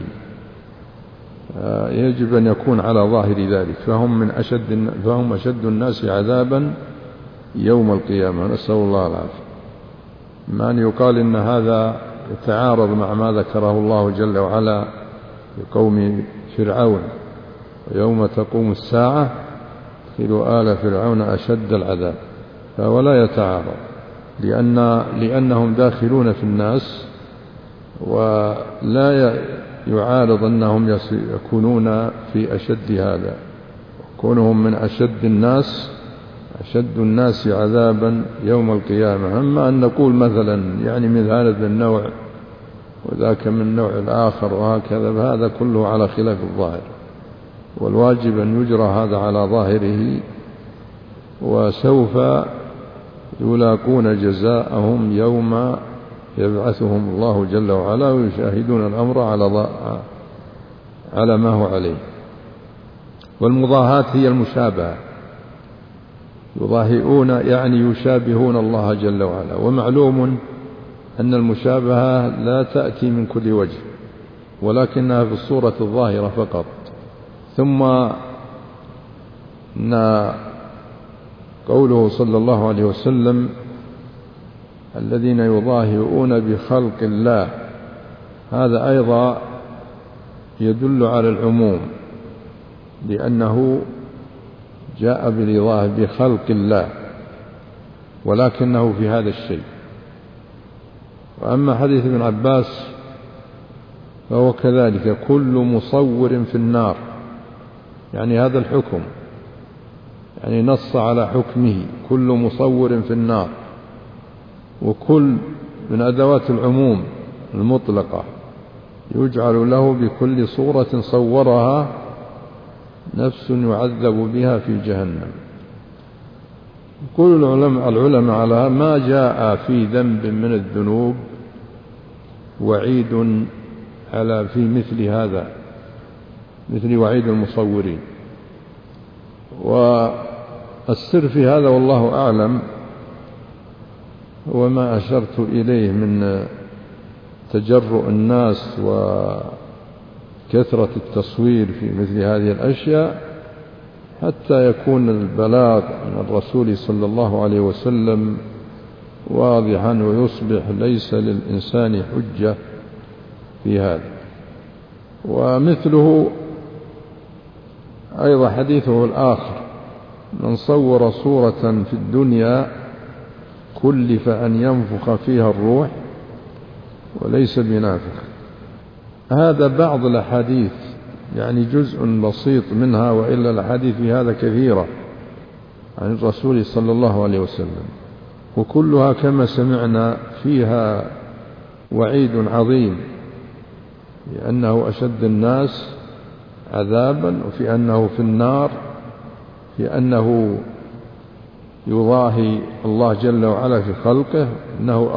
يجب أن يكون على ظاهر ذلك. فهم أشد الناس عذابا يوم القيامة، نسأل الله العافية. ما أن يقال إن هذا يتعارض مع ما ذكره الله جل وعلا لقوم فرعون ويوم تقوم الساعة ادخلوا آل فرعون أشد العذاب، فهو لا يتعارض، لأنهم داخلون في الناس، ولا يعارض أنهم يكونون في أشد هذا، كونهم من أشد الناس عذابا يوم القيامة. أما أن نقول مثلا يعني من هذا النوع وذاك من النوع الآخر وهكذا، فهذا كله على خلاف الظاهر، والواجب أن يجرى هذا على ظاهره، وسوف يلاقون جزاءهم يوم يبعثهم الله جل وعلا ويشاهدون الأمر على ما هو عليه. والمضاهاة هي المشابهة، يضاهئون يعني يشابهون الله جل وعلا، ومعلوم أن المشابهة لا تأتي من كل وجه، ولكنها في الصورة الظاهرة فقط. ثم إن قوله صلى الله عليه وسلم الذين يضاهئون بخلق الله، هذا أيضا يدل على العموم، لأنه جاء بالإضاهة بخلق الله، ولكنه في هذا الشيء. وأما حديث ابن عباس فهو كذلك، كل مصور في النار، يعني هذا الحكم، يعني نص على حكمه، كل مصور في النار. وكل من أدوات العموم المطلقة، يجعل له بكل صورة صورها نفس يعذب بها في جهنم. يقول العلماء على ما جاء في ذنب من الذنوب وعيد في مثل هذا، مثل وعيد المصورين. والسر في هذا والله أعلم هو ما أشرت إليه من تجرؤ الناس وكثرة التصوير في مثل هذه الأشياء، حتى يكون البلاغ من الرسول صلى الله عليه وسلم واضحا، ويصبح ليس للإنسان حجة في هذا. ومثله أيضا حديثه الآخر: من صور صورة في الدنيا كلف أن ينفخ فيها الروح وليس بنافخ. هذا بعض الأحاديث، يعني جزء بسيط منها، وإلا الأحاديث في هذا كثيرة عن الرسول صلى الله عليه وسلم، وكلها كما سمعنا فيها وعيد عظيم، لأنه أشد الناس عذابا، وفي أنه في النار، في أنه يضاهي الله جل وعلا في خلقه، أنه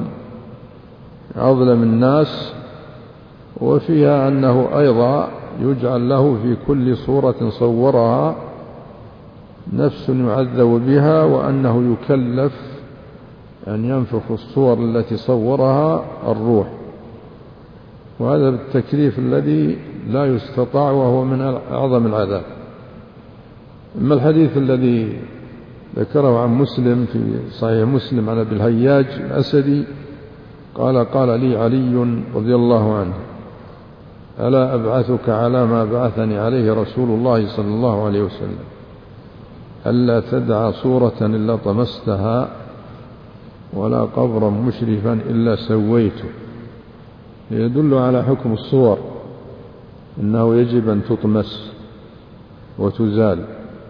أظلم الناس، وفيها أنه أيضا يجعل له في كل صورة صورها نفس يعذب بها، وأنه يكلف أن ينفخ الصور التي صورها الروح. وهذا التكليف الذي لا يستطاع، وهو من أعظم العذاب. أما الحديث الذي ذكره عن مسلم في صحيح مسلم عن أبي الهياج الأسدي قال لي علي رضي الله عنه: ألا أبعثك على ما بعثني عليه رسول الله صلى الله عليه وسلم، ألا تدع صورة إلا طمستها، ولا قبرا مشرفا إلا سويته. يدل على حكم الصور، إنه يجب أن تطمس وتزال،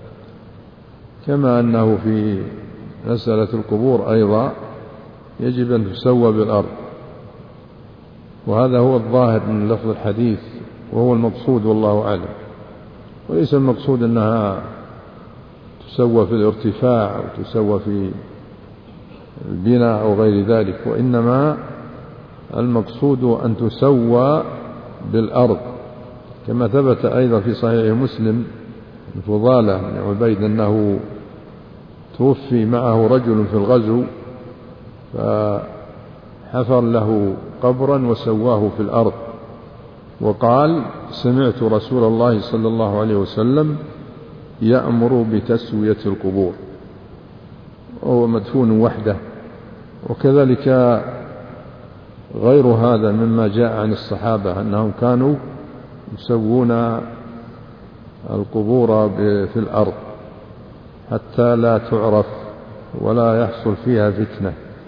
كما أنه في مسألة القبور أيضا يجب أن تسوى بالأرض. وهذا هو الظاهر من لفظ الحديث، وهو المقصود والله أعلم. وليس المقصود أنها تسوى في الارتفاع أو تسوى في البناء أو غير ذلك، وإنما المقصود أن تسوى بالأرض، كما ثبت أيضا في صحيح مسلم من فضالة بن عبيد أنه توفي معه رجل في الغزو، فحفر له قبرا وسواه في الأرض، وقال: سمعت رسول الله صلى الله عليه وسلم يأمر بتسوية القبور، وهو مدفون وحده. وكذلك غير هذا مما جاء عن الصحابة أنهم كانوا يسوون القبور في الأرض حتى لا تعرف ولا يحصل فيها فتنة.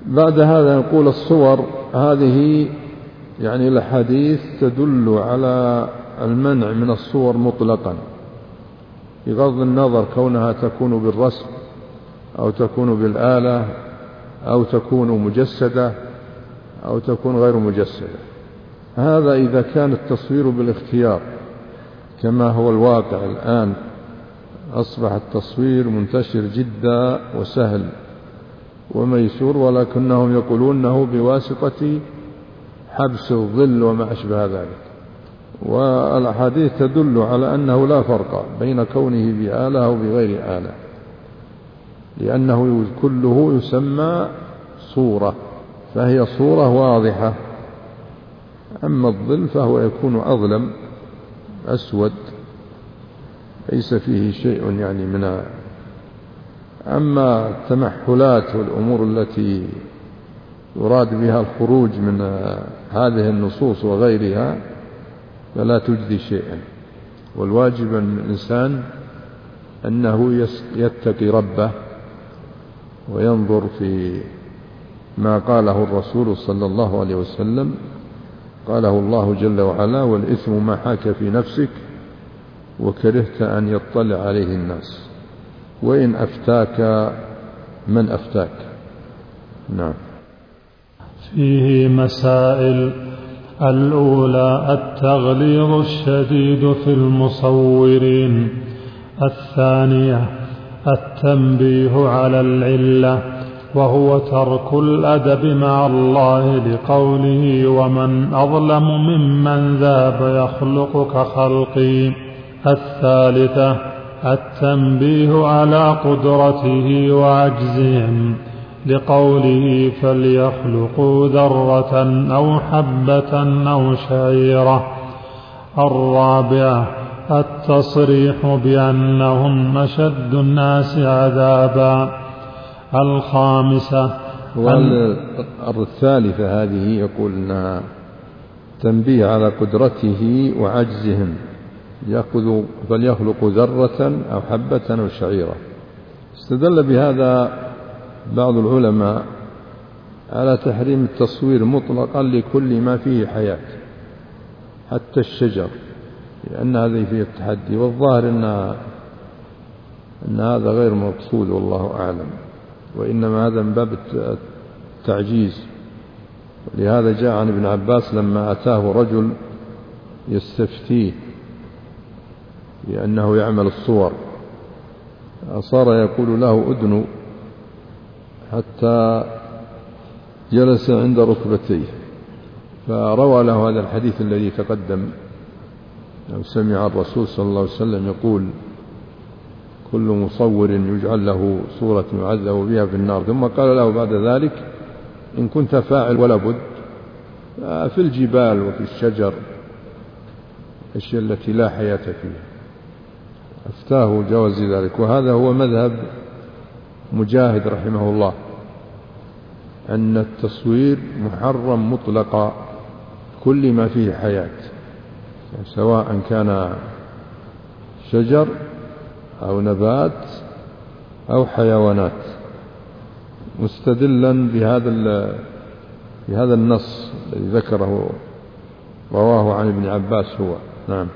بعد هذا يقول الصور هذه يعني الأحاديث تدل على المنع من الصور مطلقا بغض النظر كونها تكون بالرسم أو تكون بالآلة أو تكون مجسدة أو تكون غير مجسدة. هذا إذا كان التصوير بالاختيار كما هو الواقع الآن. أصبح التصوير منتشر جدا وسهل وميسور، ولكنهم يقولونه بواسطة حبس الظل وما أشبه ذلك. والأحاديث تدل على أنه لا فرق بين كونه بآلة أو بغير آلة، لأنه كله يسمى صورة، فهي صورة واضحة. أما الظل فهو يكون أظلم أسود ليس فيه شيء يعني من. أما التمحلات والأمور التي يراد بها الخروج من هذه النصوص وغيرها فلا تجدي شيئا. والواجب أن الإنسان أنه يتقي ربه وينظر في ما قاله الرسول صلى الله عليه وسلم. قاله الله جل وعلا: والإثم ما حاك في نفسك وكرهت أن يطلع عليه الناس وإن أفتاك من أفتاك. نعم.
فيه مسائل: الأولى التغليظ الشديد في المصورين. الثانية التنبيه على العلة، وهو ترك الأدب مع الله لقوله: ومن أظلم ممن ذاب يخلق كخلقي. الثالثة التنبيه على قدرته وعجزهم لقوله: فليخلقوا ذرة أو حبة أو شعيرة. الرابعة التصريح بأنهم أشد الناس عذابا. الخامسة
والثالثة هذه يقول أنها تنبيه على قدرته وعجزهم، فليخلقوا ذرة أو حبة أو شعيرة. استدل بهذا بعض العلماء على تحريم التصوير مطلقا لكل ما فيه حياة حتى الشجر، لأن هذا فيه التحدي. والظاهر أن هذا غير مقصود والله أعلم، وإنما هذا من باب التعجيز. ولهذا جاء عن ابن عباس لما أتاه رجل يستفتيه لأنه يعمل الصور، صار يقول له: أدنو، حتى جلس عند ركبتيه، فروى له هذا الحديث الذي تقدم. لو سمع الرسول صلى الله عليه وسلم يقول: كل مصور يجعل له صورة يعذب بها في النار. ثم قال له بعد ذلك: إن كنت فاعل ولا بد في الجبال وفي الشجر، الأشياء التي لا حياة فيها. أفتاه جواز ذلك. وهذا هو مذهب مجاهد رحمه الله، أن التصوير محرم مطلقا كل ما فيه حياة، سواء كان شجر أو نبات أو حيوانات، مستدلا بهذا النص الذي ذكره رواه عن ابن عباس هو. نعم.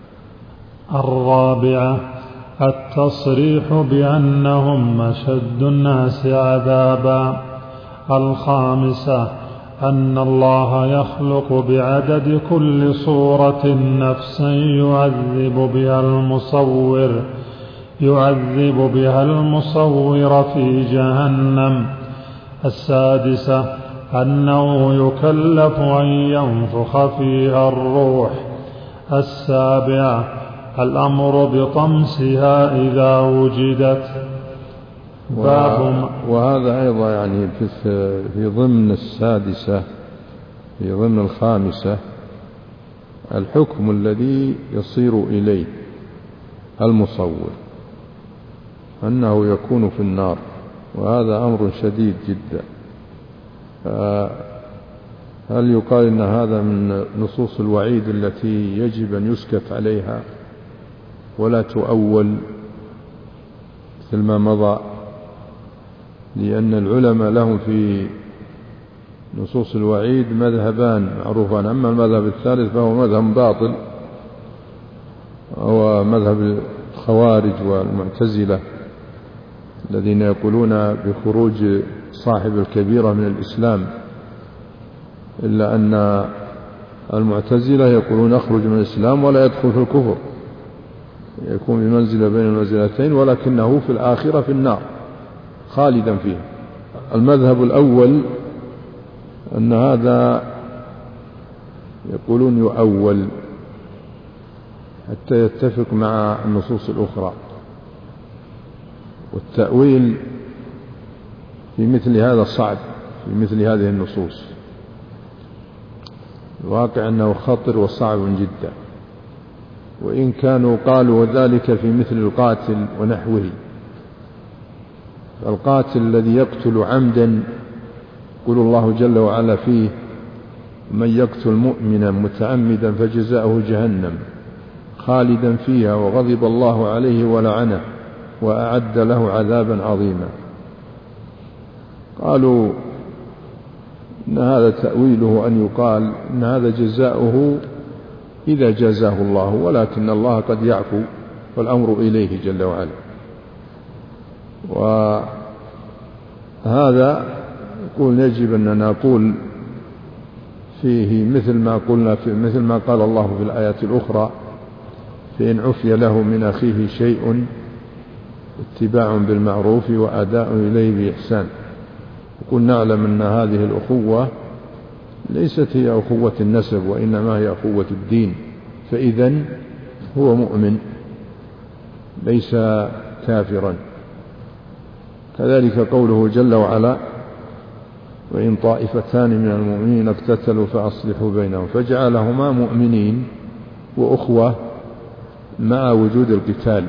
الرابعة التصريح بأنهم أشد الناس عذابا. الخامسة أن الله يخلق بعدد كل صورة نفسا يعذب بها المصور في جهنم. السادسة أنه يكلف أن ينفخ فيها الروح. السابعة الأمر بطمسها إذا وجدت.
وهذا أيضا يعني في ضمن السادسة، في ضمن الخامسة، الحكم الذي يصير إليه المصور أنه يكون في النار، وهذا أمر شديد جدا. هل يقال إن هذا من نصوص الوعيد التي يجب أن يسكت عليها ولا تؤول مثل ما مضى؟ لأن العلماء لهم في نصوص الوعيد مذهبان معروفان. أما المذهب الثالث فهو مذهب باطل، هو مذهب الخوارج والمعتزلة الذين يقولون بخروج صاحب الكبيرة من الإسلام، إلا أن المعتزلة يقولون أخرج من الإسلام ولا يدخل في الكفر، يكون بمنزلة بين المنزلتين، ولكنه في الآخرة في النار خالدا فيها. المذهب الأول أن هذا يقولون يؤول حتى يتفق مع النصوص الأخرى، والتأويل في مثل هذا صعب، في مثل هذه النصوص الواقع أنه خطر وصعب جدا. وإن كانوا قالوا ذلك في مثل القاتل ونحوه، القاتل الذي يقتل عمدا يقول الله جل وعلا فيه: من يقتل مؤمنا متعمدا فجزاؤه جهنم خالدا فيها وغضب الله عليه ولعنه وأعد له عذابا عظيما. قالوا إن هذا تأويله أن يقال إن هذا جزاؤه إذا جازاه الله، ولكن الله قد يعفو والأمر إليه جل وعلا. وهذا يقول يجب أن نقول فيه مثل ما قلنا مثل ما قال الله في الآيات الأخرى: فإن عفي له من أخيه شيء اتباع بالمعروف وأداء إليه بإحسان. يقول نعلم أن هذه الأخوة ليست هي أخوة النسب، وإنما هي أخوة الدين، فإذن هو مؤمن ليس كافرا. كذلك قوله جل وعلا: وإن طائفتان من المؤمنين اقتتلوا فأصلحوا بينهم، فجعلهما مؤمنين وأخوة مع وجود القتال.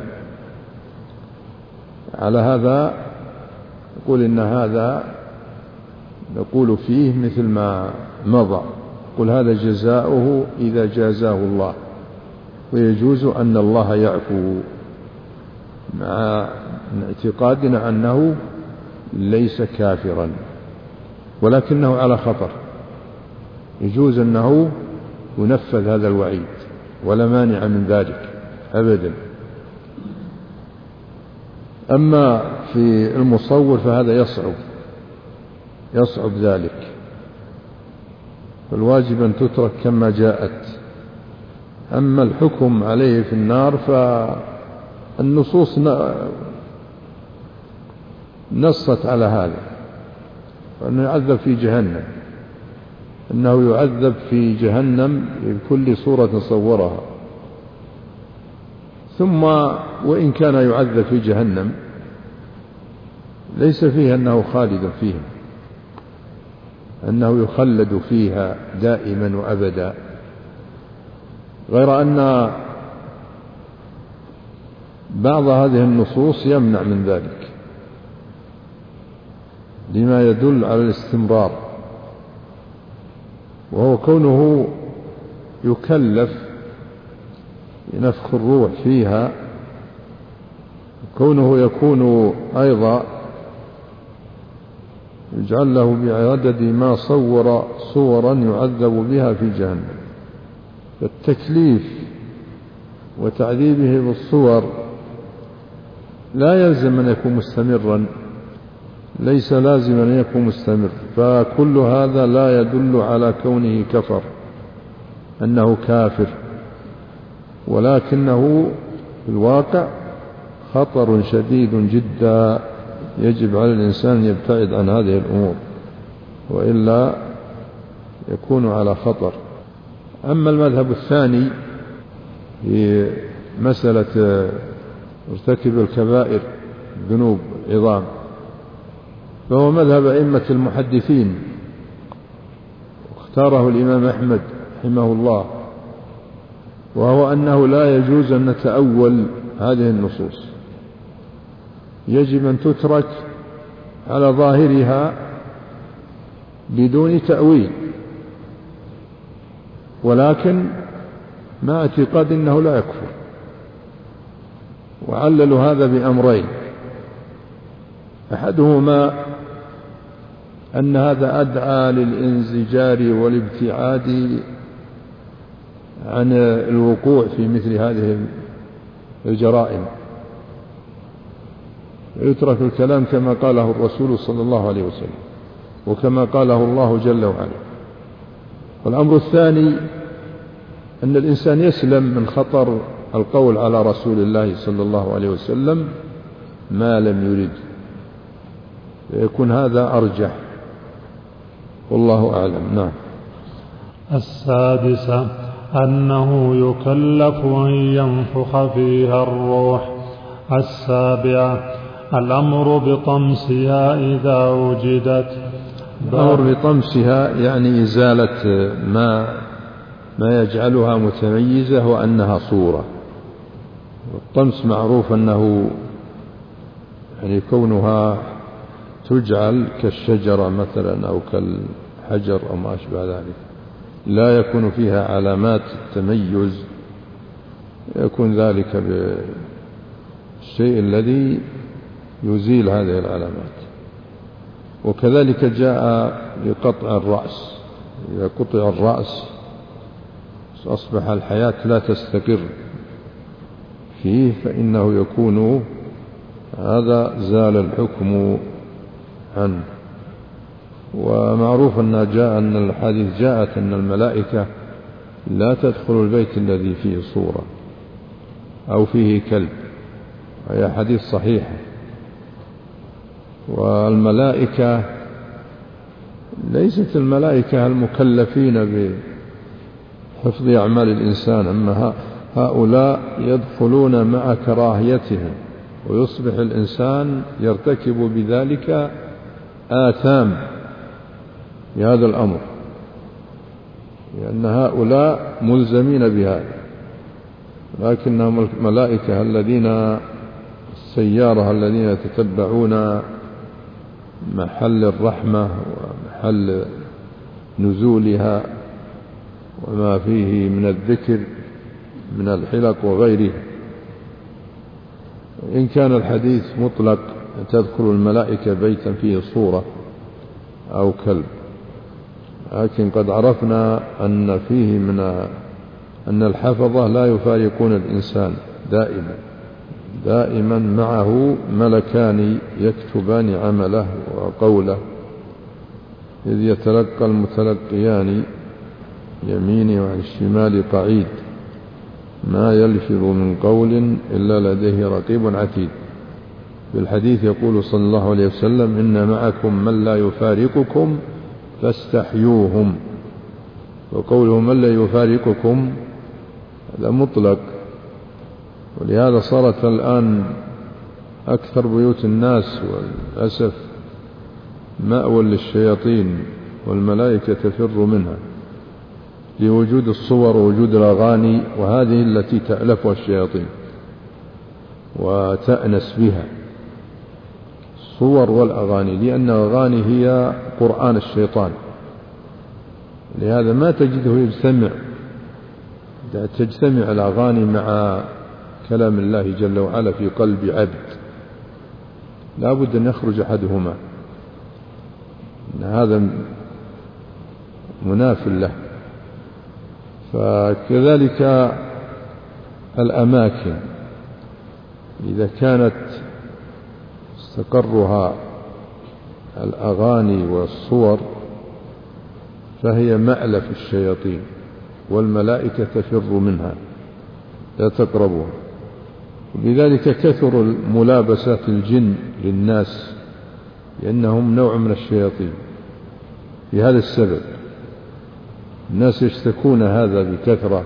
على هذا يقول إن هذا نقول فيه مثل ما مضى، قل هذا جزاؤه إذا جازاه الله، ويجوز أن الله يعفو مع اعتقادنا أنه ليس كافرا ولكنه على خطر، يجوز أنه ينفذ هذا الوعيد ولا مانع من ذلك أبدا. أما في المصور فهذا يصعب ذلك، فالواجب أن تترك كما جاءت. أما الحكم عليه في النار فالنصوص نصت على هذا، وأنه يعذب في جهنم، أنه يعذب في جهنم بكل صورة صورها. ثم وإن كان يعذب في جهنم ليس فيه أنه خالد فيها، أنه يخلد فيها دائما وأبدا، غير أن بعض هذه النصوص يمنع من ذلك لما يدل على الاستمرار، وهو كونه يكلف بنفخ الروح فيها، كونه يكون أيضا يجعل له بعدد ما صور صورا يعذب بها في جهنم. فالتكليف وتعذيبه بالصور لا يلزم أن يكون مستمرا، ليس لازم أن يكون مستمر، فكل هذا لا يدل على كونه كفر أنه كافر، ولكنه في الواقع خطر شديد جدا، يجب على الإنسان أن يبتعد عن هذه الأمور وإلا يكون على خطر. أما المذهب الثاني في مسألة مرتكب الكبائر ذنوب عظام، فهو مذهب أئمة المحدثين، واختاره الإمام أحمد رحمه الله، وهو أنه لا يجوز أن نتأول هذه النصوص، يجب أن تترك على ظاهرها بدون تأويل، ولكن مع اعتقاد أنه لا يكفر. وعللوا هذا بأمرين: أحدهما أن هذا أدعى للانزجار والابتعاد عن الوقوع في مثل هذه الجرائم، يترك الكلام كما قاله الرسول صلى الله عليه وسلم وكما قاله الله جل وعلا. والأمر الثاني أن الإنسان يسلم من خطر القول على رسول الله صلى الله عليه وسلم ما لم يرد، يكون هذا أرجح، والله أعلم. نعم.
السادسة أنه يكلف أن ينفخ فيها الروح. السابعة الأمر بطمسها إذا وجدت.
الأمر بطمسها يعني إزالة ما يجعلها متميزة وأنها صورة. والطمس معروف أنه يعني كونها تجعل كالشجرة مثلا أو كالحجر أو ما أشبه ذلك، لا يكون فيها علامات التميز، يكون ذلك بالشيء الذي يزيل هذه العلامات. وكذلك جاء بقطع الرأس، إذا قطع الرأس أصبح الحياة لا تستقر فيه، فإنه يكون هذا زال الحكم عنه. ومعروف أن الحديث جاءت أن الملائكة لا تدخل البيت الذي فيه صورة أو فيه كلب، وهي حديث صحيح. والملائكة ليست الملائكة المكلفين بحفظ أعمال الإنسان، أما هؤلاء يدخلون مع كراهيتهم، ويصبح الإنسان يرتكب بذلك آثام بهذا الأمر، لأن هؤلاء ملزمين بهذا. لكنهم الملائكة السيارة الذين يتتبعون محل الرحمة ومحل نزولها وما فيه من الذكر من الحلق وغيره. إن كان الحديث مطلق تدخل الملائكة بيتا فيه صورة أو كلب، لكن قد عرفنا أن فيه أن الحفظة لا يفارقون الإنسان دائما معه ملكان يكتبان عمله وقوله، إذ يتلقى المتلقيان يمينه وعن الشمال قعيد، ما يلفظ من قول إلا لديه رقيب عتيد. في الحديث يقول صلى الله عليه وسلم: إن معكم من لا يفارقكم فاستحيوهم. وقوله من لا يفارقكم هذا مطلق، ولهذا صارت الآن أكثر بيوت الناس والأسف مأوى للشياطين، والملائكة تفر منها لوجود الصور ووجود الأغاني، وهذه التي تألفها الشياطين وتأنس بها، الصور والأغاني، لأن الأغاني هي قرآن الشيطان. لهذا ما تجده تجتمع الأغاني مع كلام الله جل وعلا في قلب عبد، لا بد أن يخرج أحدهما، هذا مناف له. فكذلك الأماكن إذا كانت استقرها الأغاني والصور فهي مألف الشياطين، والملائكة تفر منها لا تقربها. لذلك كثر ملابسات الجن للناس، لأنهم نوع من الشياطين. لهذا السبب الناس يشتكون هذا بكثرة،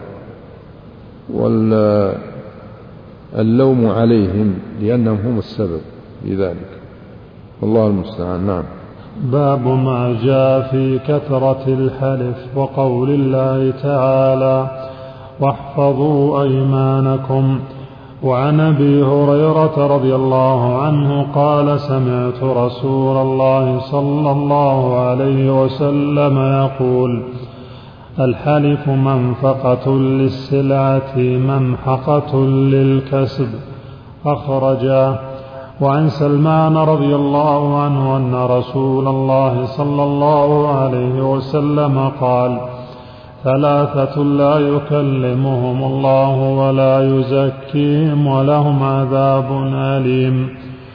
واللوم عليهم لأنهم هم السبب لذلك، والله المستعان. نعم.
باب ما جاء في كثرة الحلف وقول الله تعالى: واحفظوا أيمانكم. وعن أبي هريرة رضي الله عنه قال: سمعت رسول الله صلى الله عليه وسلم يقول: الحلف منفقة للسلعة ممحقة للكسب. أخرجاه. وعن سلمان رضي الله عنه أن رسول الله صلى الله عليه وسلم قال: 3 لا يكلمهم الله ولا يزكيهم ولهم عذاب أليم: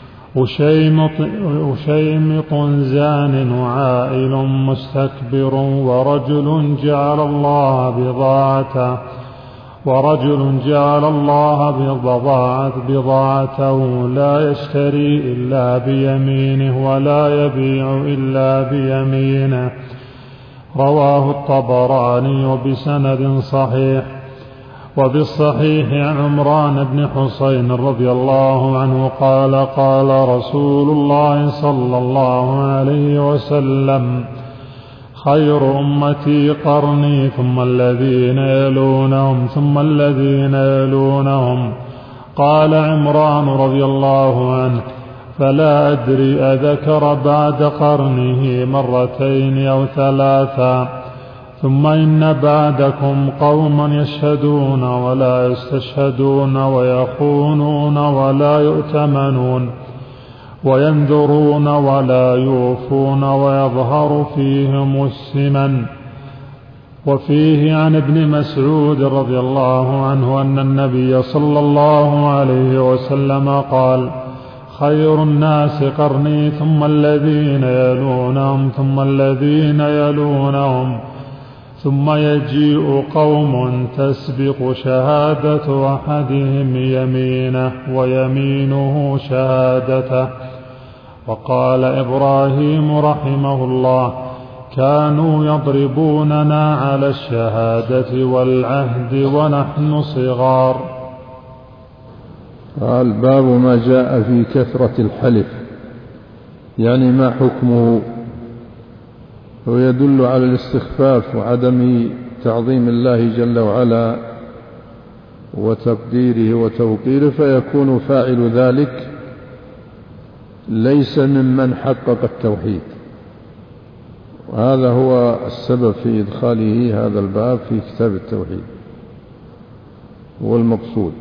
أشيمط زان وعائل مستكبر ورجل جعل الله بضاعته لا يشتري إلا بيمينه ولا يبيع إلا بيمينه. رواه الطبراني بسند صحيح. وبالصحيح عن عمران بن حسين رضي الله عنه قال: قال رسول الله صلى الله عليه وسلم: خير أمتي قرني ثم الذين يلونهم ثم الذين يلونهم. قال عمران رضي الله عنه: فلا أدري أذكر بعد قرنه 2 أو 3. ثم إن بعدكم قوم يشهدون ولا يستشهدون ويخونون ولا يؤتمنون وينذرون ولا يوفون ويظهر فيهم السمن. وفيه عن ابن مسعود رضي الله عنه أن النبي صلى الله عليه وسلم قال: خير الناس قرني ثم الذين يلونهم ثم الذين يلونهم ثم يجيء قوم تسبق شهادة أحدهم يمينه ويمينه شهادته. وقال إبراهيم رحمه الله: كانوا يضربوننا على الشهادة والعهد ونحن صغار.
قال: باب ما جاء في كثرة الحلف، يعني ما حكمه؟ ويدل على الاستخفاف وعدم تعظيم الله جل وعلا وتقديره وتوقيره، فيكون فاعل ذلك ليس ممن حقق التوحيد. وهذا هو السبب في إدخاله هذا الباب في كتاب التوحيد والمقصود.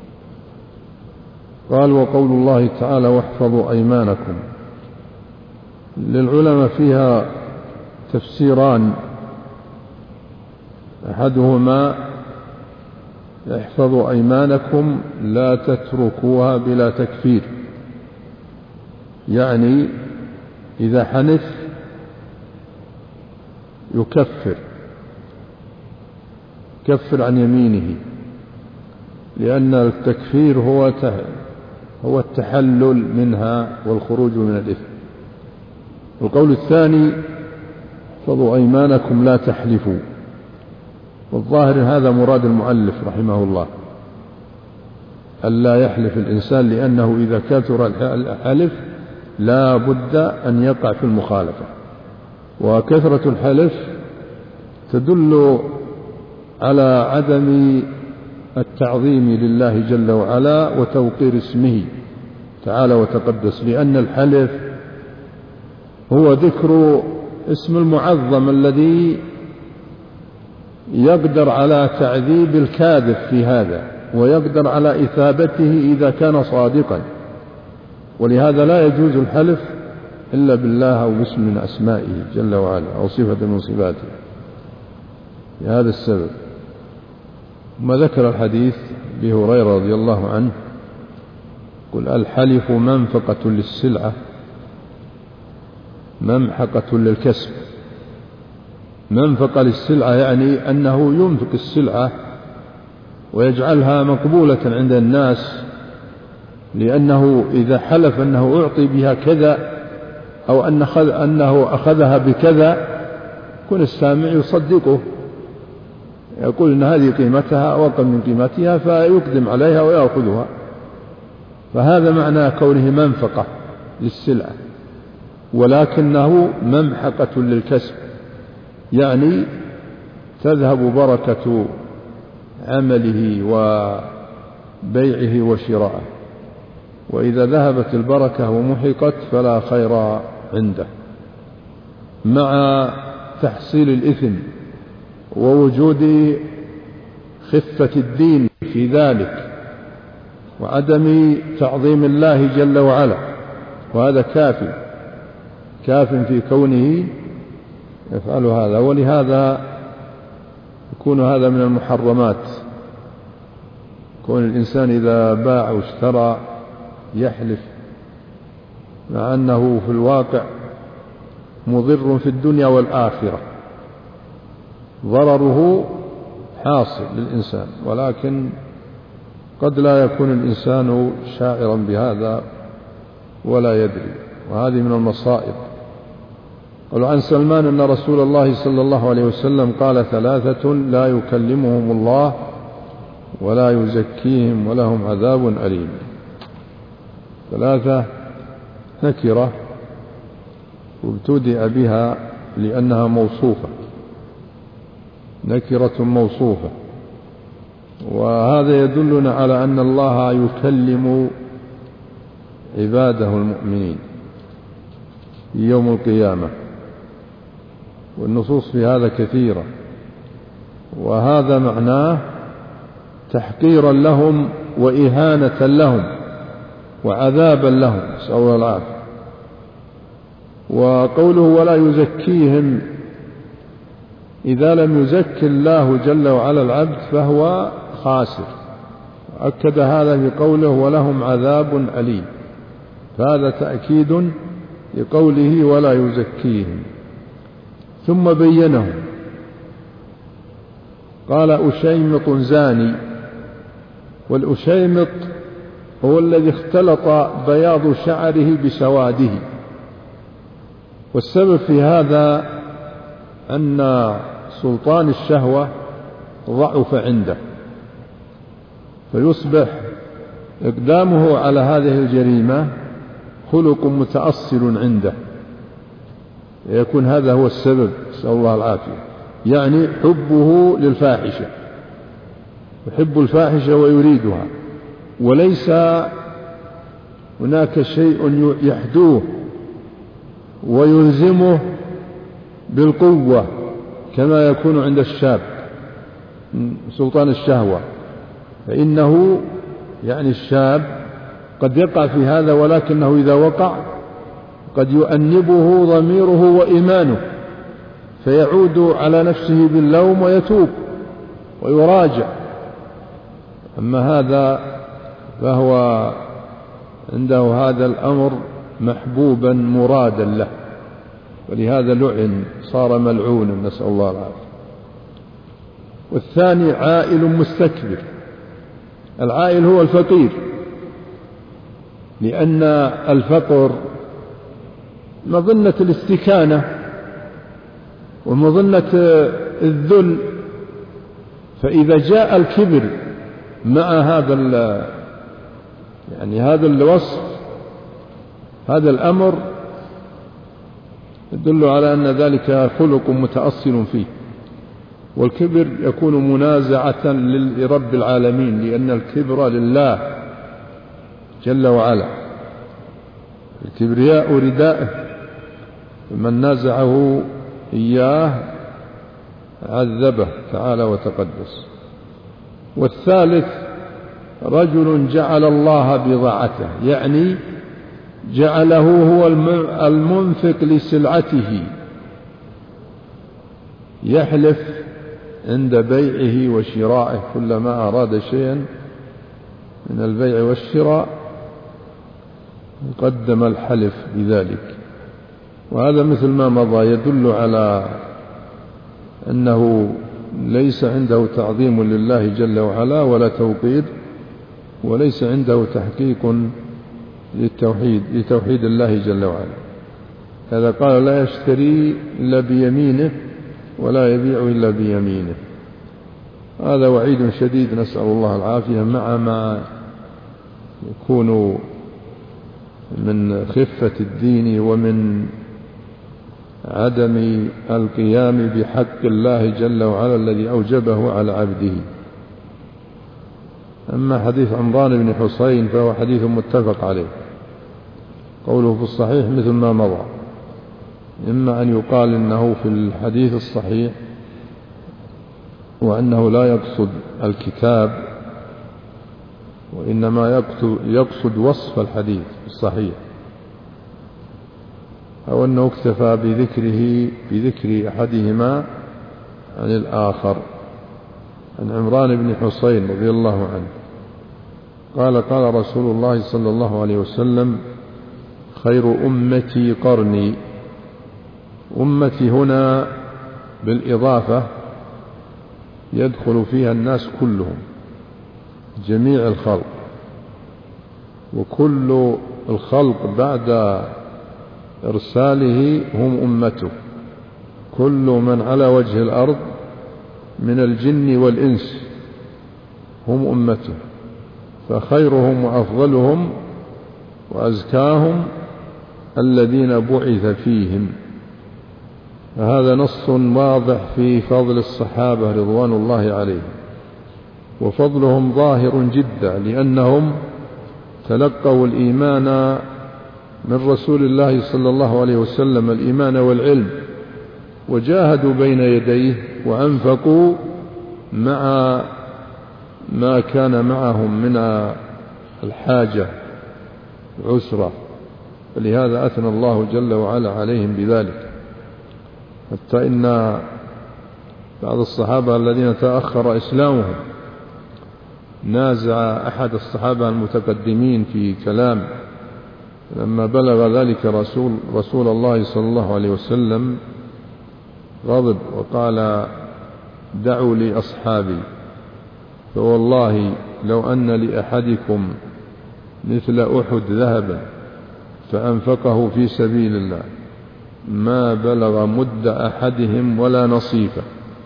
قال: وقول الله تعالى: واحفظوا أيمانكم. للعلماء فيها تفسيران: أحدهما: احفظوا أيمانكم لا تتركوها بلا تكفير، يعني إذا حنث يكفر عن يمينه، لأن التكفير هو التحلل منها والخروج من الإثم. والقول الثاني: احفظوا أيمانكم لا تحلفوا. والظاهر هذا مراد المؤلف رحمه الله، ألا يحلف الإنسان، لأنه إذا كثر الحلف لا بد أن يقع في المخالفة. وكثرة الحلف تدل على عدم التعظيم لله جل وعلا وتوقير اسمه تعالى وتقدس، لأن الحلف هو ذكر اسم المعظم الذي يقدر على تعذيب الكاذب في هذا، ويقدر على إثابته إذا كان صادقا. ولهذا لا يجوز الحلف إلا بالله أو باسم من أسمائه جل وعلا أو صفة من صفاته، لهذا السبب. ما ذكر الحديث أبي هريرة رضي الله عنه: قل الحلف منفقة للسلعة ممحقة للكسب. منفقة للسلعة يعني أنه ينفق السلعة ويجعلها مقبولة عند الناس، لأنه إذا حلف أنه أعطي بها كذا أو أنه أخذها بكذا يكون السامع يصدقه، يقول إن هذه قيمتها أو أقل من قيمتها، فيقدم عليها ويأخذها. فهذا معنى كونه منفقة للسلعة، ولكنه ممحقة للكسب، يعني تذهب بركة عمله وبيعه وشراءه، وإذا ذهبت البركة ومحقت فلا خير عنده، مع تحصيل الإثم ووجود خفة الدين في ذلك، وعدم تعظيم الله جل وعلا، وهذا كاف في كونه يفعل هذا. ولهذا يكون هذا من المحرمات، كون الإنسان إذا باع واشترى يحلف، مع أنه في الواقع مضر في الدنيا والآخرة، ضرره حاصل للإنسان، ولكن قد لا يكون الإنسان شاعرا بهذا ولا يدري، وهذه من المصائب. قالوا عن سلمان أن رسول الله صلى الله عليه وسلم قال: 3 لا يكلمهم الله ولا يزكيهم ولهم عذاب أليم. 3 نكرة وابتدأ بها لأنها موصوفة، نكرة موصوفة، وهذا يدلنا على أن الله يكلم عباده المؤمنين يوم القيامة، والنصوص في هذا كثيرة، وهذا معناه تحقيرا لهم وإهانة لهم وعذابا لهم، نسأل الله العافية. وقوله ولا يزكيهم، إذا لم يزكي الله جل وعلا العبد فهو خاسر، أكد هذا بقوله ولهم عذاب أليم، فهذا تأكيد لقوله ولا يزكيهم. ثم بينه قال: أشيمط زاني. والأشيمط هو الذي اختلط بياض شعره بسواده، والسبب في هذا أن سلطان الشهوة ضعف عنده، فيصبح إقدامه على هذه الجريمة خلق متأصل عنده، يكون هذا هو السبب، نسأل الله العافية، يعني حبه للفاحشة، يحب الفاحشة ويريدها، وليس هناك شيء يحدوه ويلزمه بالقوة كما يكون عند الشاب سلطان الشهوة، فإنه يعني الشاب قد يقع في هذا، ولكنه إذا وقع قد يؤنبه ضميره وإيمانه، فيعود على نفسه باللوم ويتوب ويراجع. أما هذا فهو عنده هذا الأمر محبوبا مرادا له، ولهذا لعن، صار ملعونا، نسأل الله العافية. والثاني عائل مستكبر. العائل هو الفقير، لأن الفقر مظنة الاستكانة ومظنة الذل، فإذا جاء الكبر مع هذا الوصف، هذا الأمر يدل على أن ذلك خلق متأصل فيه. والكبر يكون منازعة لرب العالمين، لأن الكبر لله جل وعلا، الكبرياء رداءه، فمن نازعه إياه عذبه تعالى وتقدس. والثالث رجل جعل الله بضاعته، يعني جعله هو المنفق لسلعته، يحلف عند بيعه وشرائه، كلما أراد شيئا من البيع والشراء قدم الحلف بذلك. وهذا مثل ما مضى يدل على أنه ليس عنده تعظيم لله جل وعلا ولا توقير، وليس عنده تحقيق لتوحيد الله جل وعلا. هذا قال لا يشتري إلا بيمينه ولا يبيع إلا بيمينه. هذا وعيد شديد، نسأل الله العافية، مع ما يكون من خفة الدين ومن عدم القيام بحق الله جل وعلا الذي أوجبه على عبده. أما حديث عمران بن حسين فهو حديث متفق عليه، قوله في الصحيح مثل ما مضى، إما أن يقال إنه في الحديث الصحيح وأنه لا يقصد الكتاب وإنما يقصد وصف الحديث الصحيح، أو أنه اكتفى بذكر أحدهما عن الآخر. عن عمران بن حسين رضي الله عنه قال قال رسول الله صلى الله عليه وسلم: خير أمتي قرني. أمتي هنا بالإضافة يدخل فيها الناس كلهم، جميع الخلق، وكل الخلق بعد إرساله هم أمته، كل من على وجه الأرض من الجن والإنس هم أمته، فخيرهم وأفضلهم وأزكاهم الذين بعث فيهم. فهذا نص واضح في فضل الصحابة رضوان الله عليهم، وفضلهم ظاهر جدا، لأنهم تلقوا الإيمان من رسول الله صلى الله عليه وسلم، الإيمان والعلم، وجاهدوا بين يديه وأنفقوا مع ما كان معهم من الحاجة عسرة، فلهذا أثنى الله جل وعلا عليهم بذلك. حتى إن بعض الصحابة الذين تأخر إسلامهم نازع أحد الصحابة المتقدمين في كلام، لما بلغ ذلك رسول الله صلى الله عليه وسلم غضب وقال: دعوا لي أصحابي، فوالله لو أن لأحدكم مثل أحد ذهبا فأنفقه في سبيل الله ما بلغ مد أحدهم ولا نصيفه.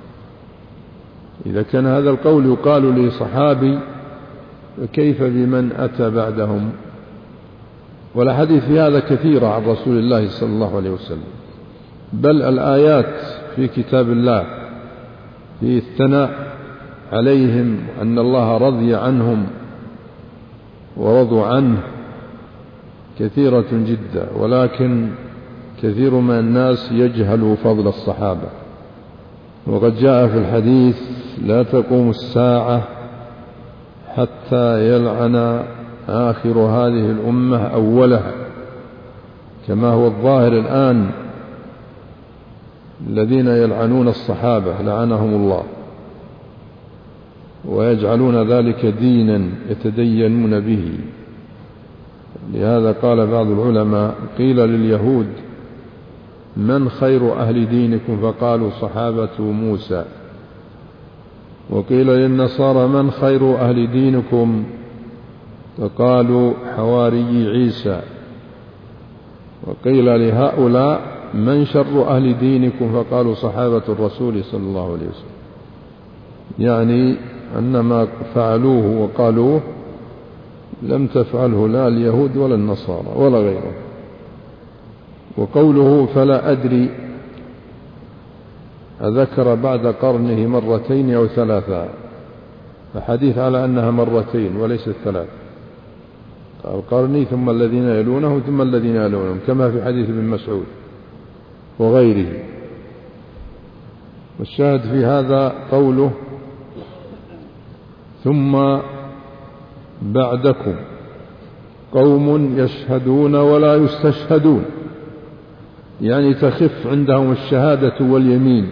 إذا كان هذا القول يقال لصحابي فكيف بمن أتى بعدهم؟ والحديث في هذا كثيرة عن رسول الله صلى الله عليه وسلم، بل الآيات في كتاب الله في الثناء عليهم أن الله رضي عنهم ورضوا عنه كثيرة جدا، ولكن كثير من الناس يجهل فضل الصحابة. وقد جاء في الحديث: لا تقوم الساعة حتى يلعن آخر هذه الأمة أولها، كما هو الظاهر الآن الذين يلعنون الصحابة لعنهم الله، ويجعلون ذلك دينا يتدينون به. لهذا قال بعض العلماء: قيل لليهود: من خير أهل دينكم؟ فقالوا: صحابة موسى. وقيل للنصارى: من خير أهل دينكم؟ فقالوا: حواري عيسى. وقيل لهؤلاء: من شر أهل دينكم؟ فقالوا: صحابة الرسول صلى الله عليه وسلم. يعني أن ما فعلوه وقالوه لم تفعله لا اليهود ولا النصارى ولا غيرهم. وقوله: فلا أدري، أذكر بعد قرنه مرتين أو ثلاثة، الحديث على أنها مرتين وليست ثلاث، القرن ثم الذين يلونه ثم الذين يلونهم، كما في حديث ابن مسعود وغيره. والشاهد في هذا قوله: ثم بعدكم قوم يشهدون ولا يستشهدون، يعني تخف عندهم الشهادة واليمين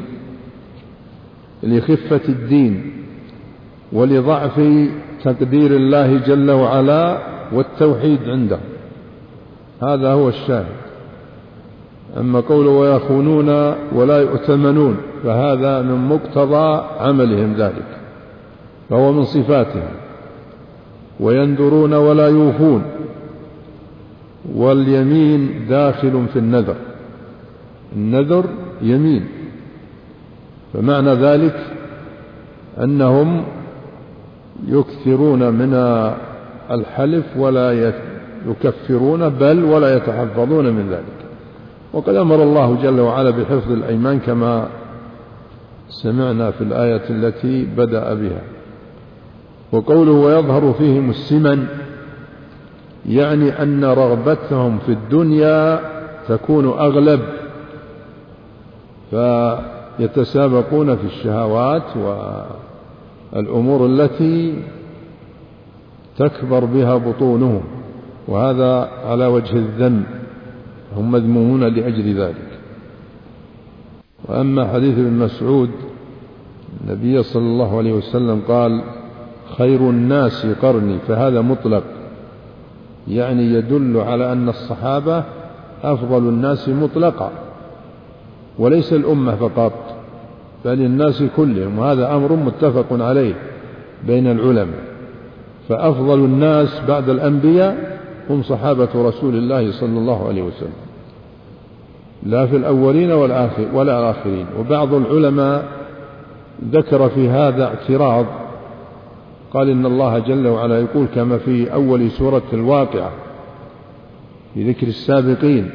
لخفة الدين ولضعف تقدير الله جل وعلا والتوحيد عندهم، هذا هو الشاهد. أما قوله ويخونون ولا يؤتمنون فهذا من مقتضى عملهم ذلك، فهو من صفاتهم. وينذرون ولا يوفون، واليمين داخل في النذر، النذر يمين، فمعنى ذلك أنهم يكثرون من الحلف ولا يكفرون بل ولا يتحفظون من ذلك. وقد أمر الله جل وعلا بحفظ الأيمان كما سمعنا في الآية التي بدأ بها. وقوله ويظهر فيهم السمن، يعني أن رغبتهم في الدنيا تكون أغلب، فيتسابقون في الشهوات والأمور التي تكبر بها بطونهم، وهذا على وجه الذم، هم مذمومون لأجل ذلك. وأما حديث ابن مسعود، النبي صلى الله عليه وسلم قال خير الناس قرني، فهذا مطلق، يعني يدل على أن الصحابة أفضل الناس مطلقا، وليس الأمة فقط بل الناس كلهم، وهذا أمر متفق عليه بين العلماء. فأفضل الناس بعد الأنبياء هم صحابة رسول الله صلى الله عليه وسلم، لا في الأولين ولا الآخرين. وبعض العلماء ذكر في هذا اعتراض، قال إن الله جل وعلا يقول كما في أول سورة الواقعة في ذكر السابقين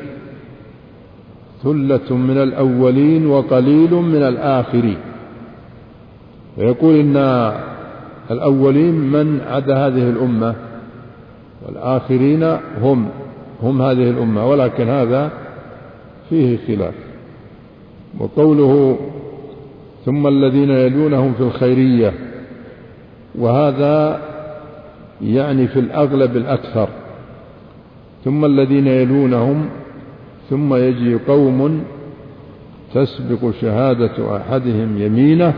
ثلة من الأولين وقليل من الآخرين، ويقول إن الأولين من عدا هذه الأمة، والآخرين هم هذه الأمة، ولكن هذا فيه خلاف. وقوله ثم الذين يلونهم في الخيرية، وهذا يعني في الأغلب الأكثر، ثم الذين يلونهم، ثم يجي قوم تسبق شهادة أحدهم يمينه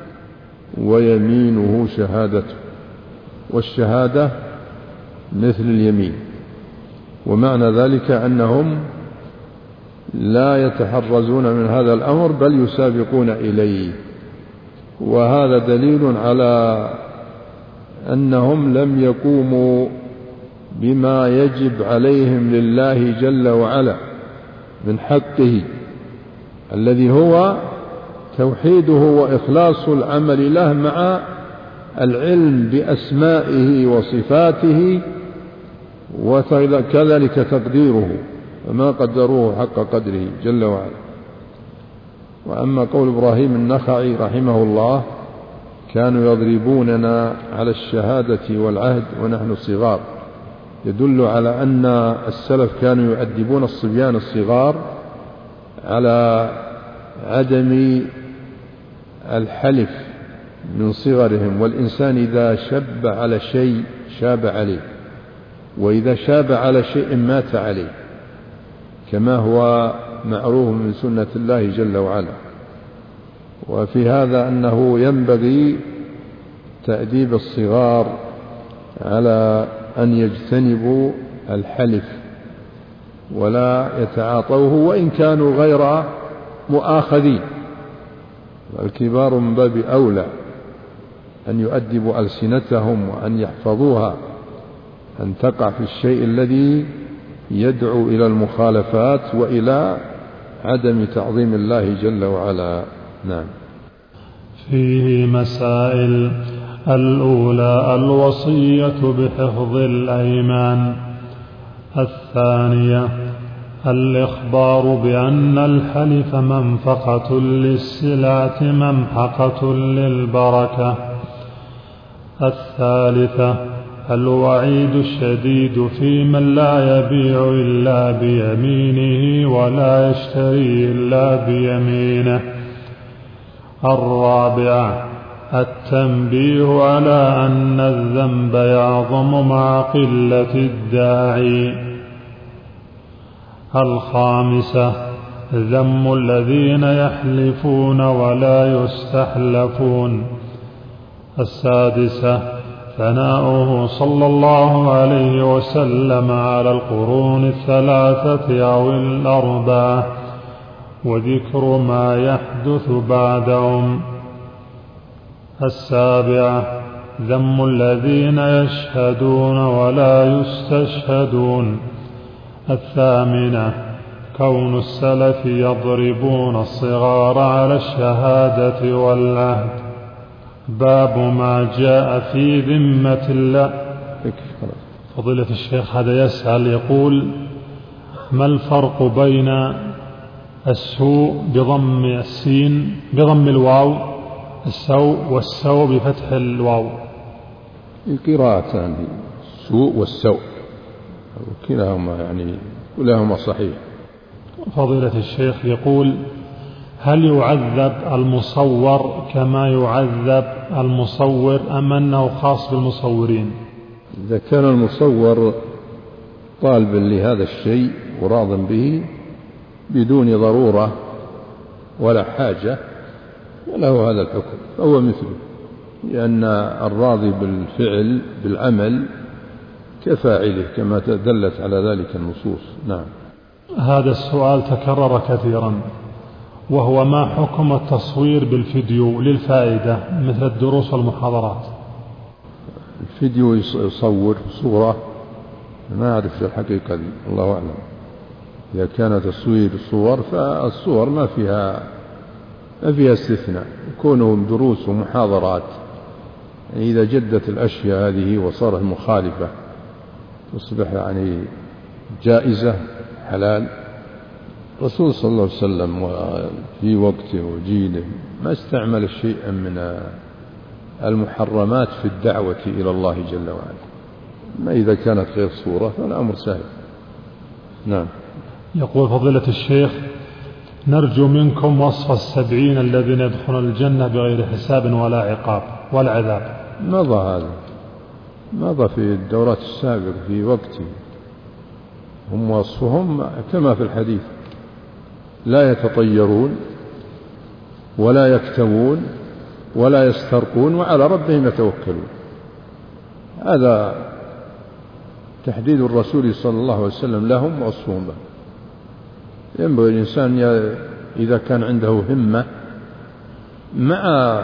ويمينه شهادته، والشهادة مثل اليمين، ومعنى ذلك أنهم لا يتحرزون من هذا الأمر بل يسابقون إليه. وهذا دليل على أنهم لم يقوموا بما يجب عليهم لله جل وعلا من حقه الذي هو توحيده وإخلاص العمل له مع العلم بأسمائه وصفاته، وكذلك تقديره، وما قدروه حق قدره جل وعلا. وأما قول إبراهيم النخعي رحمه الله كانوا يضربوننا على الشهادة والعهد ونحن صغار، يدل على أن السلف كانوا يؤدبون الصبيان الصغار على عدم الحلف من صغرهم، والإنسان إذا شب على شيء شاب عليه، وإذا شاب على شيء مات عليه، كما هو معروف من سنة الله جل وعلا. وفي هذا أنه ينبغي تأديب الصغار على أن يجتنبوا الحلف ولا يتعاطوه وإن كانوا غير مؤاخذين، والكبار من باب أولى أن يؤدبوا ألسنتهم وأن يحفظوها أن تقع في الشيء الذي يدعو إلى المخالفات وإلى عدم تعظيم الله جل وعلا. نعم.
فيه مسائل: الأولى الوصية بحفظ الأيمان. الثانية الإخبار بأن الحلف منفقة للسلعة ممحقة للبركة. الثالثة الوعيد الشديد في من لا يبيع إلا بيمينه ولا يشتري إلا بيمينه. الرابعة التنبيه على أن الذنب يعظم مع قلة الداعي. الخامسة ذم الذين يحلفون ولا يستحلفون. السادسة ثناؤه صلى الله عليه وسلم على القرون الثلاثة أو الأربعة، وذكر ما يحدث بعدهم. السابعة ذم الذين يشهدون ولا يستشهدون. الثامنة كون السلف يضربون الصغار على الشهادة والعهد. باب ما جاء في ذمة الله. فضيلة الشيخ هذا يسأل يقول: ما الفرق بين السوء بضم السين بضم الواو السوء والسوء بفتح الواو؟
القراءتان السوء والسوء كلاهما يعني كلاهما صحيح.
فضيلة الشيخ يقول: هل يعذب المصور كما يعذب المصور أم أنه خاص بالمصورين؟
إذا كان المصور طالبا لهذا الشيء وراضا به بدون ضرورة ولا حاجة فله هذا الحكم، فهو مثله، لأن الراضي بالفعل بالعمل كفاعله كما دلت على ذلك النصوص. نعم.
هذا السؤال تكرر كثيرا، وهو ما حكم التصوير بالفيديو للفائدة مثل الدروس والمحاضرات؟
الفيديو يصور صورة، ما أعرف الحقيقة دي، الله أعلم. إذا كان تصوير صور فالصور ما فيها استثناء، يكونوا دروس ومحاضرات. يعني إذا جدت الأشياء هذه وصارت مخالفة تصبح يعني جائزة حلال. الرسول صلى الله عليه وسلم في وقته وجيله ما استعمل شيئا من المحرمات في الدعوة إلى الله جل وعلا، ما إذا كانت غير صورة فالأمر سهل. نعم.
يقول فضيلة الشيخ: نرجو منكم وصف 70 الذين يدخلون الجنة بغير حساب ولا عقاب والعذاب.
مضى هذا، مضى في الدورات السابقة في وقته. هم وصفهم كما في الحديث: لا يتطيرون ولا يكتوون ولا يسترقون وعلى ربهم يتوكلون. هذا تحديد الرسول صلى الله عليه وسلم لهم ووصفهم لهم. ينبغي الإنسان إذا كان عنده همة مع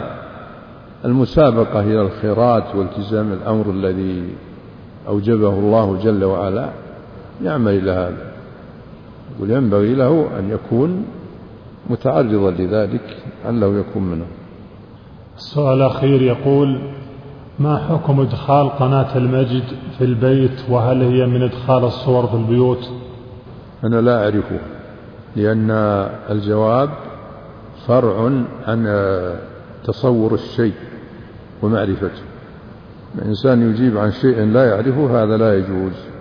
المسابقة إلى الخيرات والتزام الأمر الذي أوجبه الله جل وعلا يعمل إلى هذا، وينبغي له أن يكون متعرضا لذلك لعله يكون منه.
السؤال الأخير يقول: ما حكم إدخال قناة المجد في البيت، وهل هي من إدخال الصور في البيوت؟
أنا لا أعرفه، لأن الجواب فرع عن تصور الشيء ومعرفته. الإنسان يجيب عن شيء لا يعرفه هذا لا يجوز.